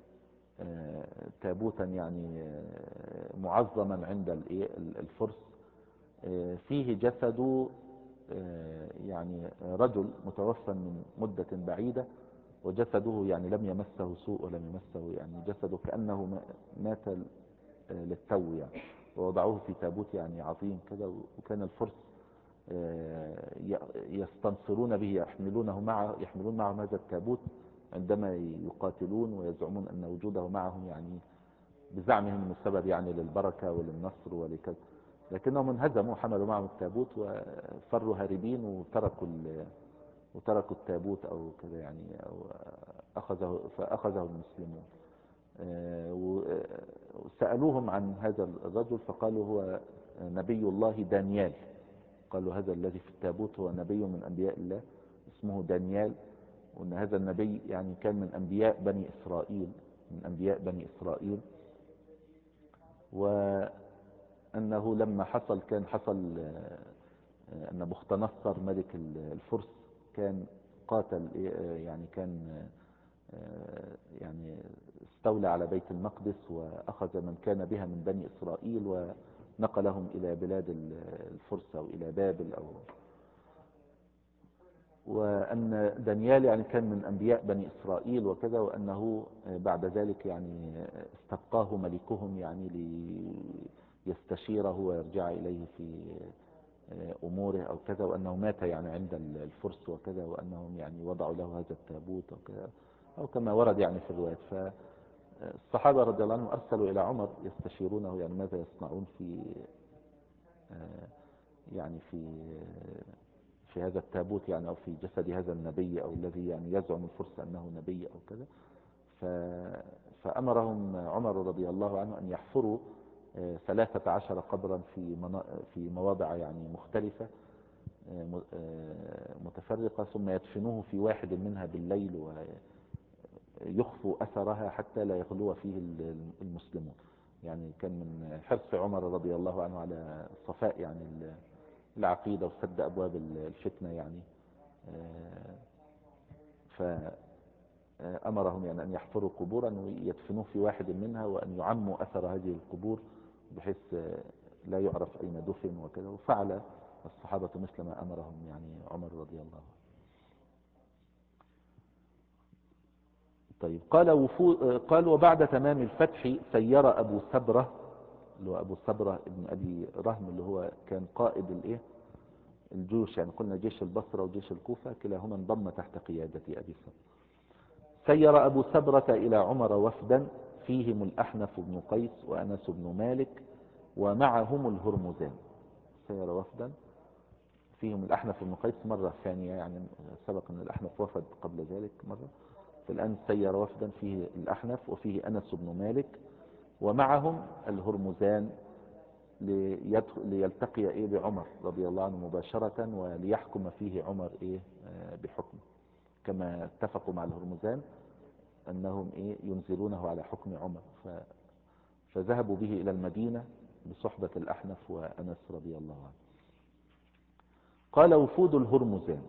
يعني معظما عند الفرس، فيه جسد يعني رجل متوفى من مدة بعيدة، وجسده يعني لم يمسه سوء ولم يمسه يعني جسده كأنه مات للتو يعني. ووضعوه في تابوت يعني عظيم كذا، وكان الفرس يستنصرون به، يحملون معهم هذا التابوت عندما يقاتلون، ويزعمون أن وجوده معهم يعني بزعمهم انه سبب يعني للبركة وللنصر ولكذا. لكنهم انهزموا، حملوا معهم التابوت وفروا هاربين وتركوا التابوت او كذا يعني، او فاخذه المسلمون. وسألوهم عن هذا الرجل فقالوا هو نبي الله دانيال. قالوا هذا الذي في التابوت هو نبي من انبياء الله اسمه دانيال، وان هذا النبي يعني كان من انبياء بني اسرائيل، وأنه لما حصل أن بخت نصر ملك الفرس كان قاتل يعني استولى على بيت المقدس وأخذ من كان بها من بني إسرائيل ونقلهم إلى بلاد الفرس أو إلى بابل وأن دانيال يعني كان من أنبياء بني إسرائيل وكذا، وأنه بعد ذلك يعني استبقاه ملكهم يعني ليستشيره ويرجع إليه في أموره أو كذا، وأنه مات يعني عند الفرس وكذا، وأنهم يعني وضعوا له هذا التابوت أو كذا، أو كما ورد يعني في الروايات. فالصحابة رضي الله عنهم أرسلوا إلى عمر يستشيرونه يعني ماذا يصنعون يعني في هذا التابوت يعني، أو في جسد هذا النبي، أو الذي يعني يزعم الفرس أنه نبي أو كذا. فأمرهم عمر رضي الله عنه أن يحفروا 13 قبرا في مواضع يعني مختلفة متفرقة، ثم يدفنوه في واحد منها بالليل ويخفوا أثرها حتى لا يغلو فيه المسلمون. يعني كان من حرص عمر رضي الله عنه على صفاء يعني العقيدة وسد أبواب الفتنة يعني. فأمرهم يعني أن يحفروا قبورا ويدفنوه في واحد منها، وأن يعموا أثر هذه القبور بحيث لا يعرف أين دفن وكذا. وفعل الصحابة مثل ما أمرهم يعني عمر رضي الله عنه. طيب قال وبعد تمام الفتح سير أبو سبرة، اللي هو أبو سبرة ابن أبي رهم، اللي هو كان قائد الجيوش يعني، قلنا جيش البصرة وجيش الكوفة كلاهما انضم تحت قيادة أبي سبرة. سير أبو سبرة إلى عمر وفدا فيهم الأحنف بن قيس وأنس بن مالك ومعهم الهرمزان. سير وفدا فيهم الأحنف بن قيس مرة ثانية يعني، سبق أن الأحنف وفد قبل ذلك مرة، فالآن سير وفدا فيه الأحنف وفيه أنس بن مالك ومعهم الهرمزان ليلتقي بعمر رضي الله عنه مباشرة، وليحكم فيه عمر بحكم، كما اتفقوا مع الهرمزان أنهم ينزلونه على حكم عمر. فذهبوا به إلى المدينة بصحبة الأحنف وأنس رضي الله عنه. قال وفود الهرمزان.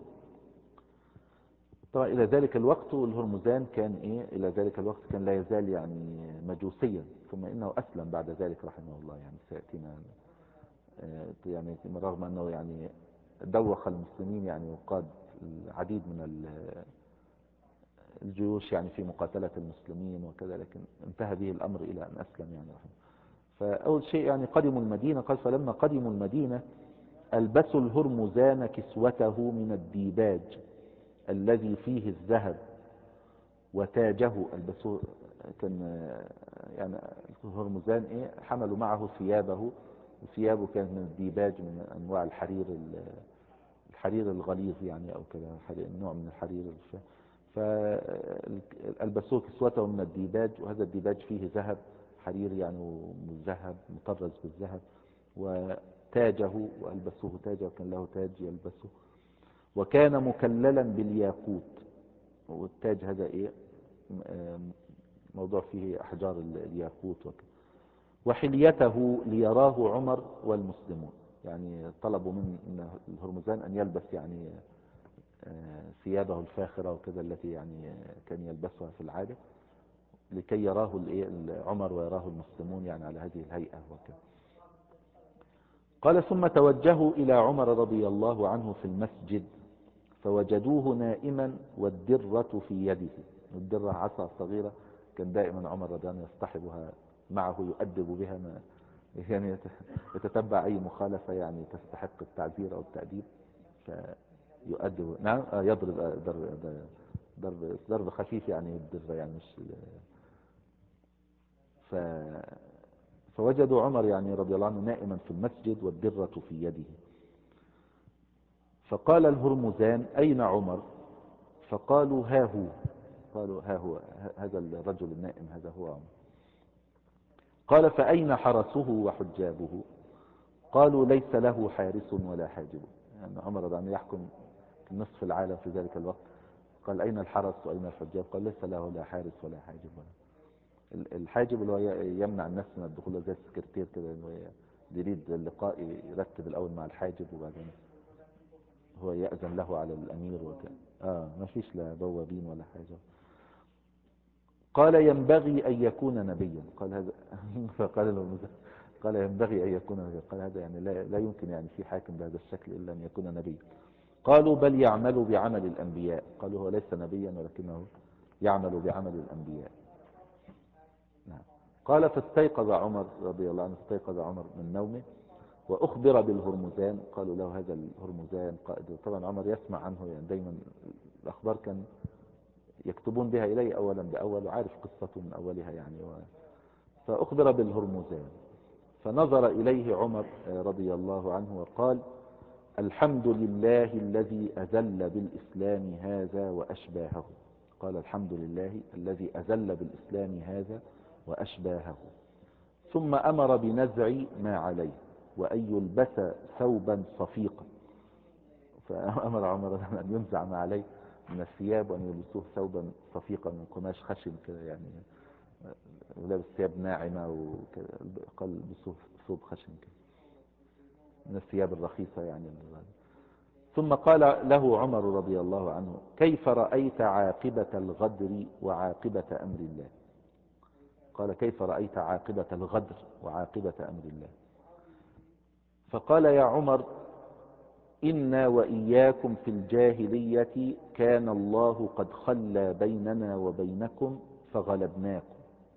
طبعا إلى ذلك الوقت الهرمزان كان إلى ذلك الوقت كان لا يزال يعني مجوسيا، ثم إنه أسلم بعد ذلك رحمه الله يعني، سيأتينا يعني رغم أنه يعني دوخ المسلمين يعني، وقاد العديد من الجيوش يعني في مقاتلة المسلمين وكذا، لكن انتهى به الأمر إلى أن أسلم يعني رحمه. فأول شيء يعني قدموا المدينة. قال فلما قدموا المدينة ألبسوا الهرمزان كسوته من الديباج الذي فيه الذهب وتاجه ألبسوه. كان يعني الهرمزان حملوا معه ثيابه، وثيابه كانت من الديباج، من أنواع الحرير الغليظ يعني أو كذا، نوع من الحرير. فألبسوه كسوته من الديباج، وهذا الديباج فيه ذهب، حرير يعني مذهب مطرز بالذهب. وتاجه، وألبسوه تاجه، وكان له تاج يلبسه، وكان مكللا بالياقوت. والتاج هذا موضوع فيه أحجار الياقوت وكذا. وحليته ليراه عمر والمسلمون، يعني طلبوا من الهرمزان أن يلبس يعني ثيابه الفاخرة وكذا، التي يعني كان يلبسها في العادة، لكي يراه عمر ويراه المسلمون يعني على هذه الهيئة وكذا. قال ثم توجهوا إلى عمر رضي الله عنه في المسجد فوجدوه نائما والدرة في يده. الدرة عصا صغيرة كان دائما عمر رضي الله عنه يصطحبها معه، يؤدب بها يعني يتتبع أي مخالفة يعني تستحق التعزير أو التأديب فيؤدب. نعم يضرب ضرب خفيف يعني، الدرة يعني مش فوجدوا عمر يعني رضي الله عنه نائما في المسجد والدرة في يده. فقال الهرمزان أين عمر؟ فقالوا ها هو. قالوا ها هو هذا الرجل النائم، هذا هو عمر. قال فأين حرسه وحجابه؟ قالوا ليس له حارس ولا حاجب. يعني عمر رضي الله عنه يحكم نصف العالم في ذلك الوقت. قال أين الحرس وأين الحجاب؟ قال ليس له لا حارس ولا حاجب. الحاجب اللي هو يمنع الناس من الدخول، زي السكرتير كده، اللي هو يريد اللقاء يرتب الأول مع الحاجب وبعدين هو يأذن له على الأمير وكذا. ما فيش لا بوابين ولا حاجة. قال ينبغي أن يكون نبيا. قال هذا فقال له قال ينبغي أن يكون نبيا. قال هذا يعني لا يمكن يعني في حاكم بهذا الشكل إلا أن يكون نبيا. قالوا بل يعمل بعمل الأنبياء. قالوا هو ليس نبيا ولكنه يعمل بعمل الأنبياء. نعم. قال فاستيقظ عمر رضي الله عنه، استيقظ عمر من نومه وأخبر بالهرمزان. قالوا له هذا الهرمزان قائد. طبعا عمر يسمع عنه، يعني دايما الأخبار كان يكتبون بها إليه أولا بأول، وعارف قصته من أولها يعني فأخبر بالهرمزان. فنظر إليه عمر رضي الله عنه وقال الحمد لله الذي أذل بالإسلام هذا وأشباهه. قال الحمد لله الذي أذل بالإسلام هذا وأشباهه. ثم أمر بنزع ما عليه وأن يلبس ثوبا صفيقا. فأمر عمر أن ينزع ما عليه من الثياب وأن يلبسوه ثوبا صفيقا من قماش خشن كده، يعني ولابس ثياب ناعمة وقال البسوه ثوب خشن كده من الثياب الرخيصة يعني. ثم قال له عمر رضي الله عنه كيف رأيت عاقبة الغدر وعاقبة أمر الله؟ قال كيف رأيت عاقبة الغدر وعاقبة أمر الله؟ فقال يا عمر إنا وإياكم في الجاهلية كان الله قد خلى بيننا وبينكم فغلبناكم،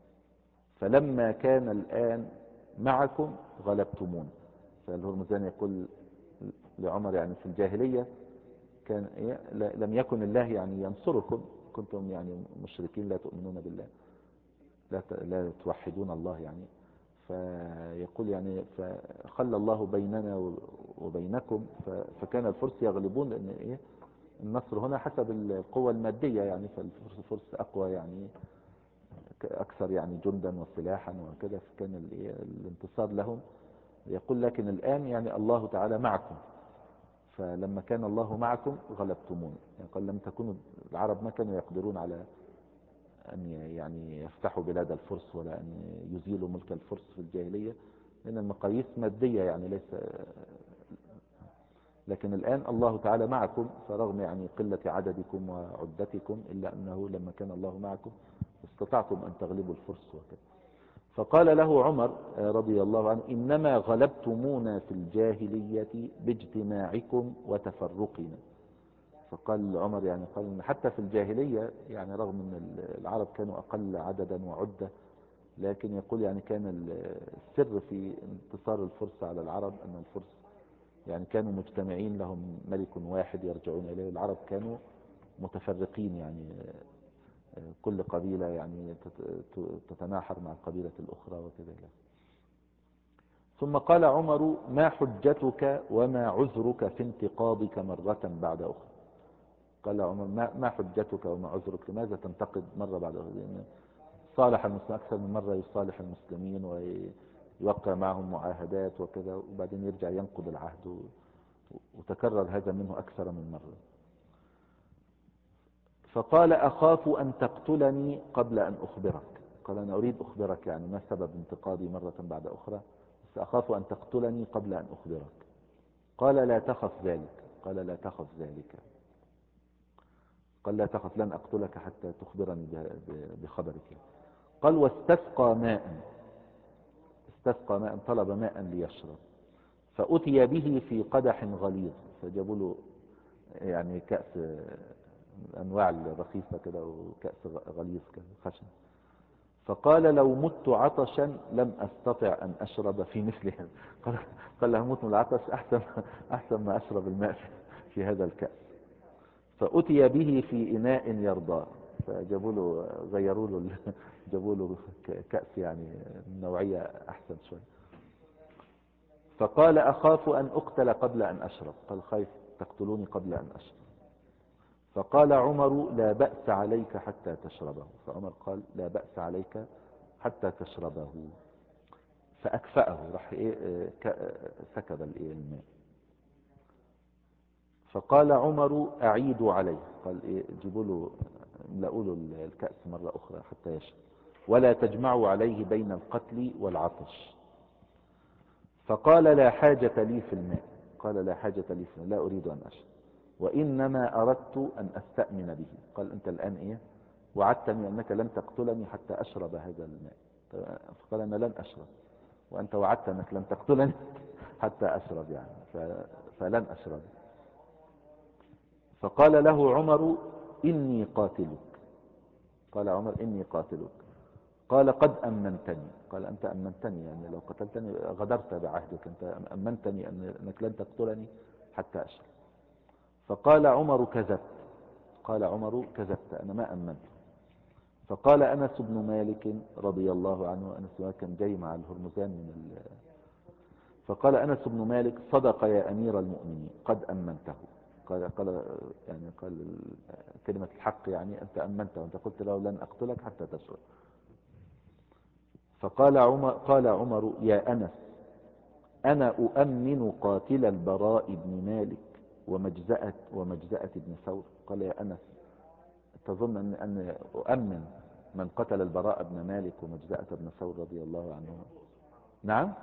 فلما كان الآن معكم غلبتمون. فالهرمزان يقول لعمر يعني في الجاهلية كان لم يكن الله يعني ينصركم، كنتم يعني مشركين لا تؤمنون بالله، لا توحدون الله يعني. فيقول يعني فخلى الله بيننا وبينكم، فكان الفرس يغلبون، لأن النصر هنا حسب القوة المادية يعني، فالفرس أقوى يعني أكثر يعني جندا وسلاحا وكذا، فكان الانتصار لهم. يقول لكن الآن يعني الله تعالى معكم، فلما كان الله معكم غلبتمون. يعني قال لم تكونوا العرب ما كانوا يقدرون على أن يعني يفتحوا بلاد الفرس ولا أن يزيلوا ملك الفرس في الجاهلية، لأن المقاييس مادية يعني ليس. لكن الآن الله تعالى معكم، فرغم يعني قلة عددكم وعدتكم إلا أنه لما كان الله معكم استطعتم أن تغلبوا الفرس وكذا. فقال له عمر رضي الله عنه إنما غلبتمونا في الجاهلية باجتماعكم وتفرقنا. فقال عمر يعني قال إن حتى في الجاهلية يعني رغم أن العرب كانوا أقل عددا وعدة، لكن يقول يعني كان السر في انتصار الفرس على العرب أن الفرس يعني كانوا مجتمعين، لهم ملك واحد يرجعون إليه. العرب كانوا متفرقين يعني كل قبيلة يعني تتناحر مع القبيلة الأخرى وكذا. ثم قال عمر ما حجتك وما عذرك في انتقاضك مرة بعد أخرى؟ قال عمر ما حجتك وما عذرك، لماذا تنتقد مرة بعد أخرى؟ لأن صالح المسلمين أكثر من مرة، يصالح المسلمين ويوقع معهم معاهدات وكذا، وبعدين يرجع ينقض العهد، وتكرر هذا منه أكثر من مرة. فقال أخاف أن تقتلني قبل أن أخبرك. قال أنا أريد أخبرك يعني ما سبب انتقادي مرة بعد أخرى، بس أخاف أن تقتلني قبل أن أخبرك. قال لا تخف ذلك. قال لا تخف ذلك. قال لا تخف لن أقتلك حتى تخبرني بخبرك. قال واستسقى ماء. استسقى ماء، طلب ماء ليشرب، فأتي به في قدح غليظ. فجابوا له يعني كأس أنواع الرخيصة كده، وكأس غليظ كده خشن. فقال لو مت عطشا لم أستطع أن أشرب في مثلها. قال له موت من العطش أحسن ما أشرب الماء في هذا الكأس. فأتي به في إناء يرضى. فجابوا له غيروا له جابوا له كأس يعني نوعية أحسن شوي. فقال أخاف أن أقتل قبل أن أشرب. قال خايف تقتلوني قبل أن أشرب. فقال عمر لا بأس عليك حتى تشربه. فعمر قال لا بأس عليك حتى تشربه. فأكفأه، راح سكب الماء. فقال عمر أعيدوا عليه. قال جيبوا له املأوا له الكأس مرة أخرى حتى يشرب، ولا تجمعوا عليه بين القتل والعطش. فقال لا حاجة لي في الماء. قال لا حاجة لي في الماء، لا أريد أن أشرب، وإنما أردت أن أستأمن به. قال أنت الآن وعدتني أنك لن تقتلني حتى أشرب هذا الماء. فقال أنا لن أشرب، وأنت وعدت أنك لن تقتلني حتى أشرب يعني، فلن أشرب. فقال له عمر إني قاتلك. قال عمر إني قاتلك. قال قد أمنتني. قال أنت أمنتني، يعني لو قتلتني غدرت بعهدك، أنت أمنتني أنك لن تقتلني حتى أشهد. فقال عمر كذبت. قال عمر كذبت، أنا ما أمنت. فقال أنس بن مالك رضي الله عنه، أنس بن مالك كان جاي مع الهرمزان فقال أنس بن مالك صدق يا أمير المؤمنين قد أمنته. قال يعني قال كلمة الحق، يعني أنت أمنته، أنت قلت له لن أقتلك حتى تشهد. قال عمر يا أنس أنا أؤمن قاتل البراء بن مالك ومجزأة بن ثور. قال يا أنس تظن أن أؤمن من قتل البراء بن مالك ومجزأة بن ثور رضي الله عنهما؟ نعم.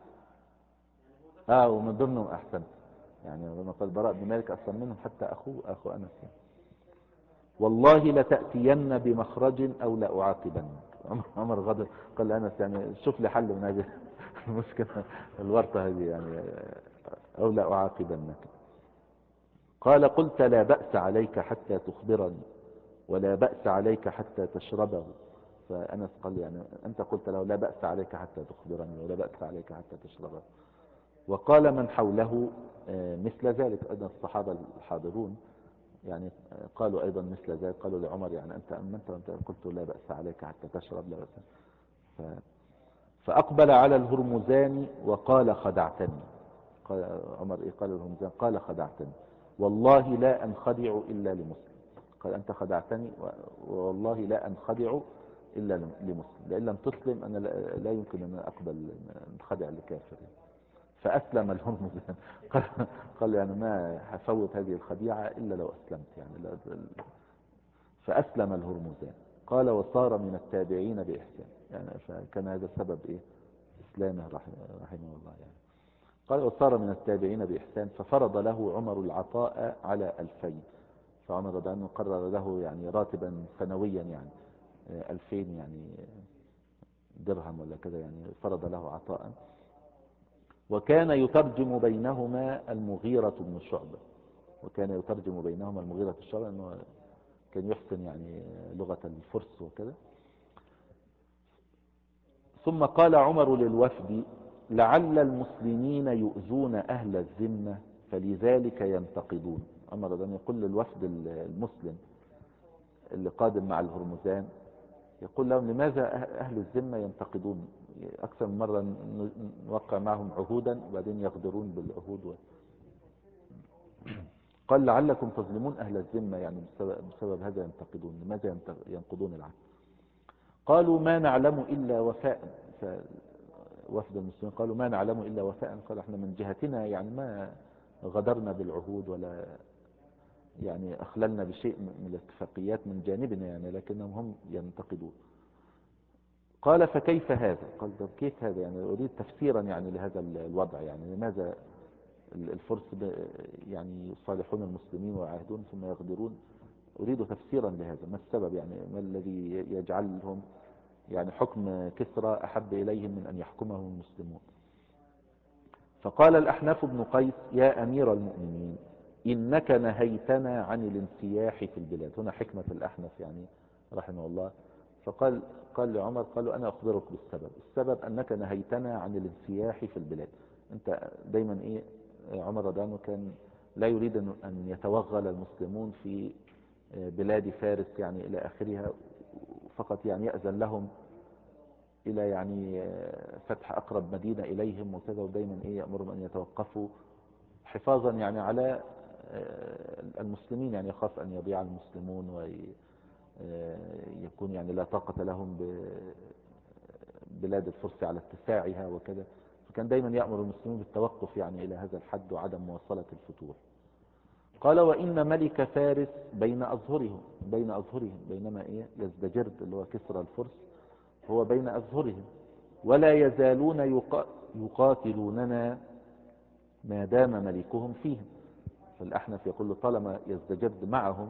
ومن ضمنهم أحسن، يعني لما قال البراء بن مالك أصلا منهم حتى أخو أنس. والله لتأتين بمخرج أو لأعاقبنك. عمر غضب، قال أنس يعني شوف لي حل من هذه المشكلة الورطة هذه، يعني أو لأعاقبنك. قال قلت لا بأس عليك حتى تخبرني ولا بأس عليك حتى تشربه. فأنس قال يعني أنت قلت له لا بأس عليك حتى تخبرني ولا بأس عليك حتى تشربه. وقال من حوله مثل ذلك أيضا الصحابة الحاضرون، يعني قالوا أيضا مثل ذلك، قالوا لعمر يعني أنت أمنت وأنت قلت لا بأس عليك حتى تشرب، لا بأس. فأقبل على الهرمزان وقال خدعتني. قال عمر إيه؟ قال الهرمزان قال خدعتني والله لا أنخدع إلا لمسلم. قال أنت خدعتني والله لا أنخدع إلا لمسلم، لأن لم تسلم أنا لا يمكن أن أقبل انخدع لكافر. فأسلم الهرمزان. قال يعني ما هفوت هذه الخديعة إلا لو أسلمت، يعني فأسلم الهرمزان. قال وصار من التابعين بإحسان، يعني فكان هذا سبب إيه إسلامه رحمه الله يعني. قال وصار من التابعين بإحسان. ففرض له عمر العطاء على 2000. فعمر رضي الله عنه قرر له يعني راتبا سنويا، يعني 2000 يعني درهم ولا كذا، يعني فرض له عطاء. وكان يترجم بينهما المغيرة بن شعبة. وكان يترجم بينهما المغيرة بن شعبة، أنه كان يحسن يعني لغة الفرس وكذا. ثم قال عمر للوفد لعل المسلمين يؤذون أهل الذمة فلذلك ينتقدون. عمر رضي الله يقول للوفد المسلم اللي قادم مع الهرمزان، يقول لهم لماذا أهل الذمة ينتقدون؟ أكثر من مرة نوقع معهم عهودا وبعدين يغدرون بالعهود. قال لعلكم تظلمون أهل الذمة، يعني بسبب هذا ينتقدون. لماذا ينقضون العهد؟ قالوا ما نعلم إلا وفاء. وفد المسلمين قالوا ما نعلم إلا وفاء. قال احنا من جهتنا يعني ما غدرنا بالعهود ولا يعني أخللنا بشيء من الاتفاقيات من جانبنا، يعني لكنهم هم ينتقدون. قال فكيف هذا؟ قال طب كيف هذا؟ يعني أريد تفسيرا يعني لهذا الوضع، يعني لماذا الفرس يعني يصالحون المسلمين ويعاهدون ثم يغدرون؟ أريد تفسيرا لهذا، ما السبب؟ يعني ما الذي يجعلهم يعني حكم كسرى أحب إليهم من أن يحكمهم المسلمون؟ فقال الأحناف بن قيس يا أمير المؤمنين إنك نهيتنا عن الانسياح في البلاد. هنا حكمة الأحنف يعني رحمه الله. قال لعمر قالوا أنا أخبرك بالسبب. السبب أنك نهيتنا عن الانسياح في البلاد. أنت دايما إيه، عمر رضي الله عنه كان لا يريد أن يتوغل المسلمون في بلاد فارس يعني إلى آخرها، فقط يعني يأذن لهم إلى يعني فتح أقرب مدينة إليهم وكذا، ودايما إيه يأمرهم أن يتوقفوا حفاظا يعني على المسلمين، يعني يخاف أن يضيع المسلمون ويكون يعني لا طاقة لهم ببلاد الفرس على اتساعها وكذا. فكان دايما يأمر المسلمين بالتوقف يعني إلى هذا الحد وعدم مواصلة الفتوح. قال وإن ملك فارس بين أظهرهم بينما إيه يزدجرد اللي هو كسرى الفرس هو بين أظهرهم ولا يزالون يقاتلوننا ما دام ملكهم فيهم. فالأحنف يقول له طالما يزدجرد معهم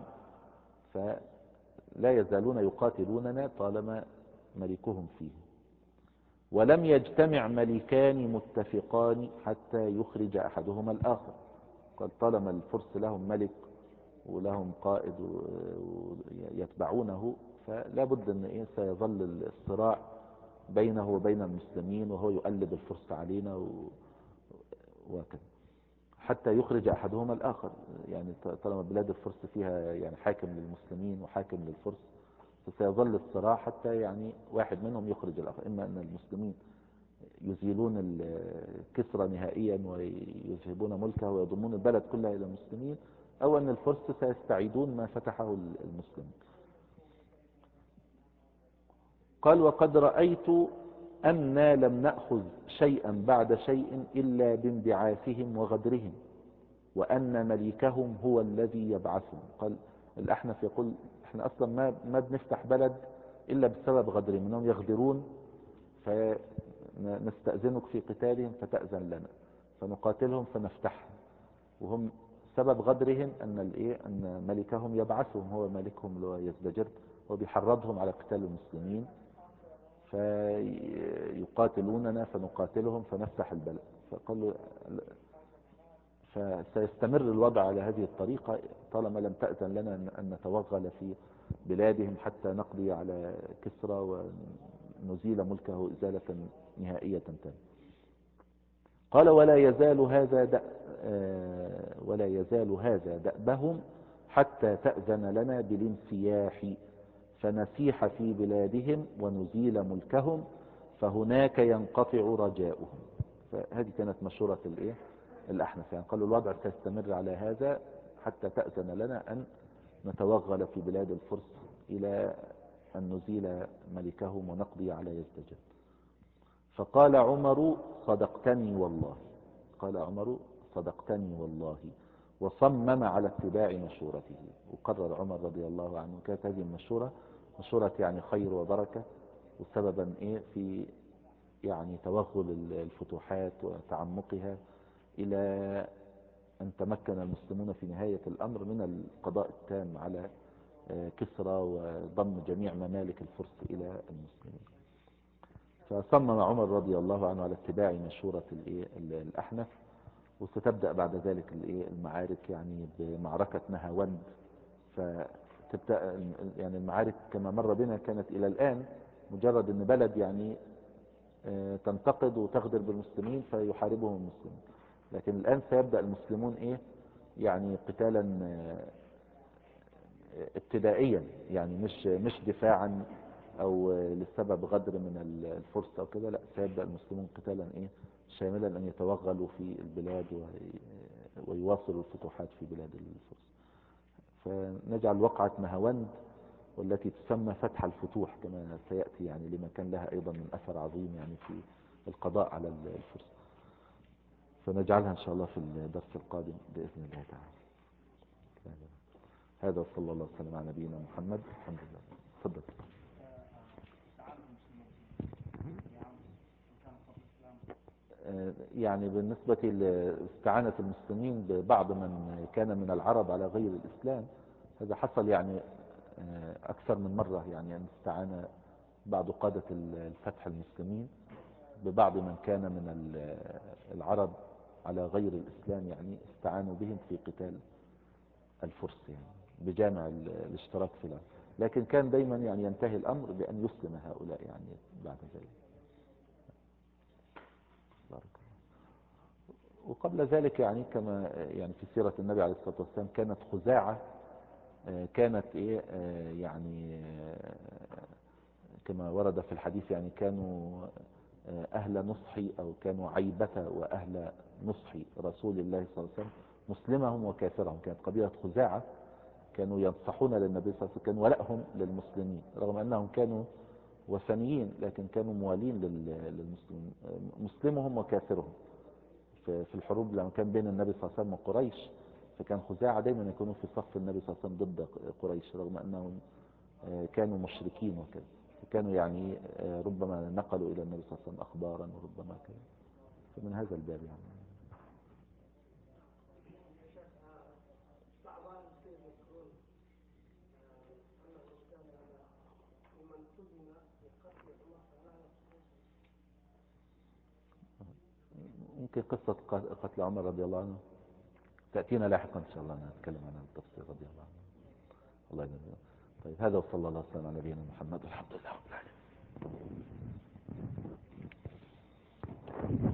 فلا يزالون يقاتلوننا طالما ملكهم فيهم. ولم يجتمع ملكان متفقان حتى يخرج أحدهما الآخر. قال طالما الفرس لهم ملك ولهم قائد ويتبعونه، فلا بد ان ايه سيظل الصراع بينه وبين المسلمين، وهو يؤلب الفرس علينا وكذا حتى يخرج احدهما الاخر. يعني طالما بلاد الفرس فيها يعني حاكم للمسلمين وحاكم للفرس، فسيظل الصراع حتى يعني واحد منهم يخرج الاخر، اما ان المسلمين يزيلون الكسرى نهائيا ويذهبون ملكه ويضمون البلد كلها الى المسلمين، او ان الفرس سيستعيدون ما فتحه المسلمين. قال وقد رأيت أنا لم نأخذ شيئا بعد شيء إلا بانبعاثهم وغدرهم، وأن مليكهم هو الذي يبعثهم. قال الأحنف يقول احنا أصلا ما بنفتح بلد إلا بسبب غدرهم، أنهم يغدرون فنستأذنك في قتالهم فتأذن لنا، فنقاتلهم فنفتحهم. وهم سبب غدرهم أن ملكهم يبعثهم، هو ملكهم اللي هو يزدجر، وبيحرضهم على قتال المسلمين، فيقاتلوننا فنقاتلهم فنفتح البلد. فقالوا فسيستمر الوضع على هذه الطريقة طالما لم تأذن لنا أن نتوغل في بلادهم حتى نقضي على كسرى ونزيل ملكه إزالة نهائية تامة. قال ولا يزال هذا دأبهم حتى تأذن لنا بالانسياح فنسيح في بلادهم ونزيل ملكهم، فهناك ينقطع رجاؤهم. فهذه كانت مشورة الأحنف، يعني قالوا الوضع سيستمر على هذا حتى تأذن لنا أن نتوغل في بلاد الفرس إلى أن نزيل ملكهم ونقضي على يزدجر. فقال عمر صدقتني والله، قال عمر صدقتني والله، وصمم على اتباع مشورته. وقرر عمر رضي الله عنه، كانت هذه المشورة مشورة يعني خير وبركة، وسببا في يعني توغل الفتوحات وتعمقها إلى أن تمكن المسلمون في نهاية الأمر من القضاء التام على كسرى وضم جميع ممالك الفرس إلى المسلمين. فصمم عمر رضي الله عنه على اتباع مشورة الأحنف. وستبدأ بعد ذلك المعارك، يعني بمعركة نهاوند. فتبدأ يعني المعارك كما مر بنا كانت إلى الآن مجرد أن بلد يعني تنتقد وتغدر بالمسلمين فيحاربهم المسلمين، لكن الآن سيبدأ المسلمون يعني قتالا ابتدائيا، يعني مش دفاعا او لسبب غدر من الفرس او كده، لا سيبدأ المسلمون قتالا شاملا ان يتوغلوا في البلاد ويواصلوا الفتوحات في بلاد الفرس. فنجعل وقعة نهاوند والتي تسمى فتح الفتوح كما سيأتي، يعني لما كان لها ايضا من اثر عظيم يعني في القضاء على الفرس. فنجعلها ان شاء الله في الدرس القادم بإذن الله تعالى. هذا وصلى الله وسلم على نبينا محمد. الحمد لله. تفضل. يعني بالنسبة لاستعانة المسلمين ببعض من كان من العرب على غير الإسلام، هذا حصل يعني أكثر من مرة، يعني أن استعان بعض قادة الفتح المسلمين ببعض من كان من العرب على غير الإسلام، يعني استعانوا بهم في قتال الفرس يعني بجامع الاشتراك في الأمر. لكن كان دايما يعني ينتهي الأمر بأن يسلم هؤلاء يعني بعد ذلك. بارك الله. وقبل ذلك يعني كما يعني في سيرة النبي عليه الصلاة والسلام كانت خزاعة، كانت يعني كما ورد في الحديث يعني كانوا أهل نصحي أو كانوا عيبة وأهل نصحي رسول الله صلى الله عليه وسلم، مسلمهم وكافرهم. كانت قبيلة خزاعة كانوا ينصحون للنبي صلى الله عليه وسلم، كان ولائهم للمسلمين رغم أنهم كانوا وثنيين، لكن كانوا موالين للمسلمين، مسلمهم وكافرهم. في الحروب لما كان بين النبي صلى الله عليه وسلم وقريش، فكان خزاعة دايما يكونوا في صف النبي صلى الله عليه وسلم ضد قريش رغم أنهم كانوا مشركين وكذا. فكانوا يعني ربما نقلوا إلى النبي صلى الله عليه وسلم أخبارا وربما كذا. فمن هذا الباب يعني. ممكن قصة قتل عمر رضي الله عنه تأتينا لاحقا إن شاء الله نتكلم عنها بالتفصيل رضي الله عنه. الله يجزاك. طيب هذا وصلى الله وسلم على نبينا محمد والحمد لله رب العالمين.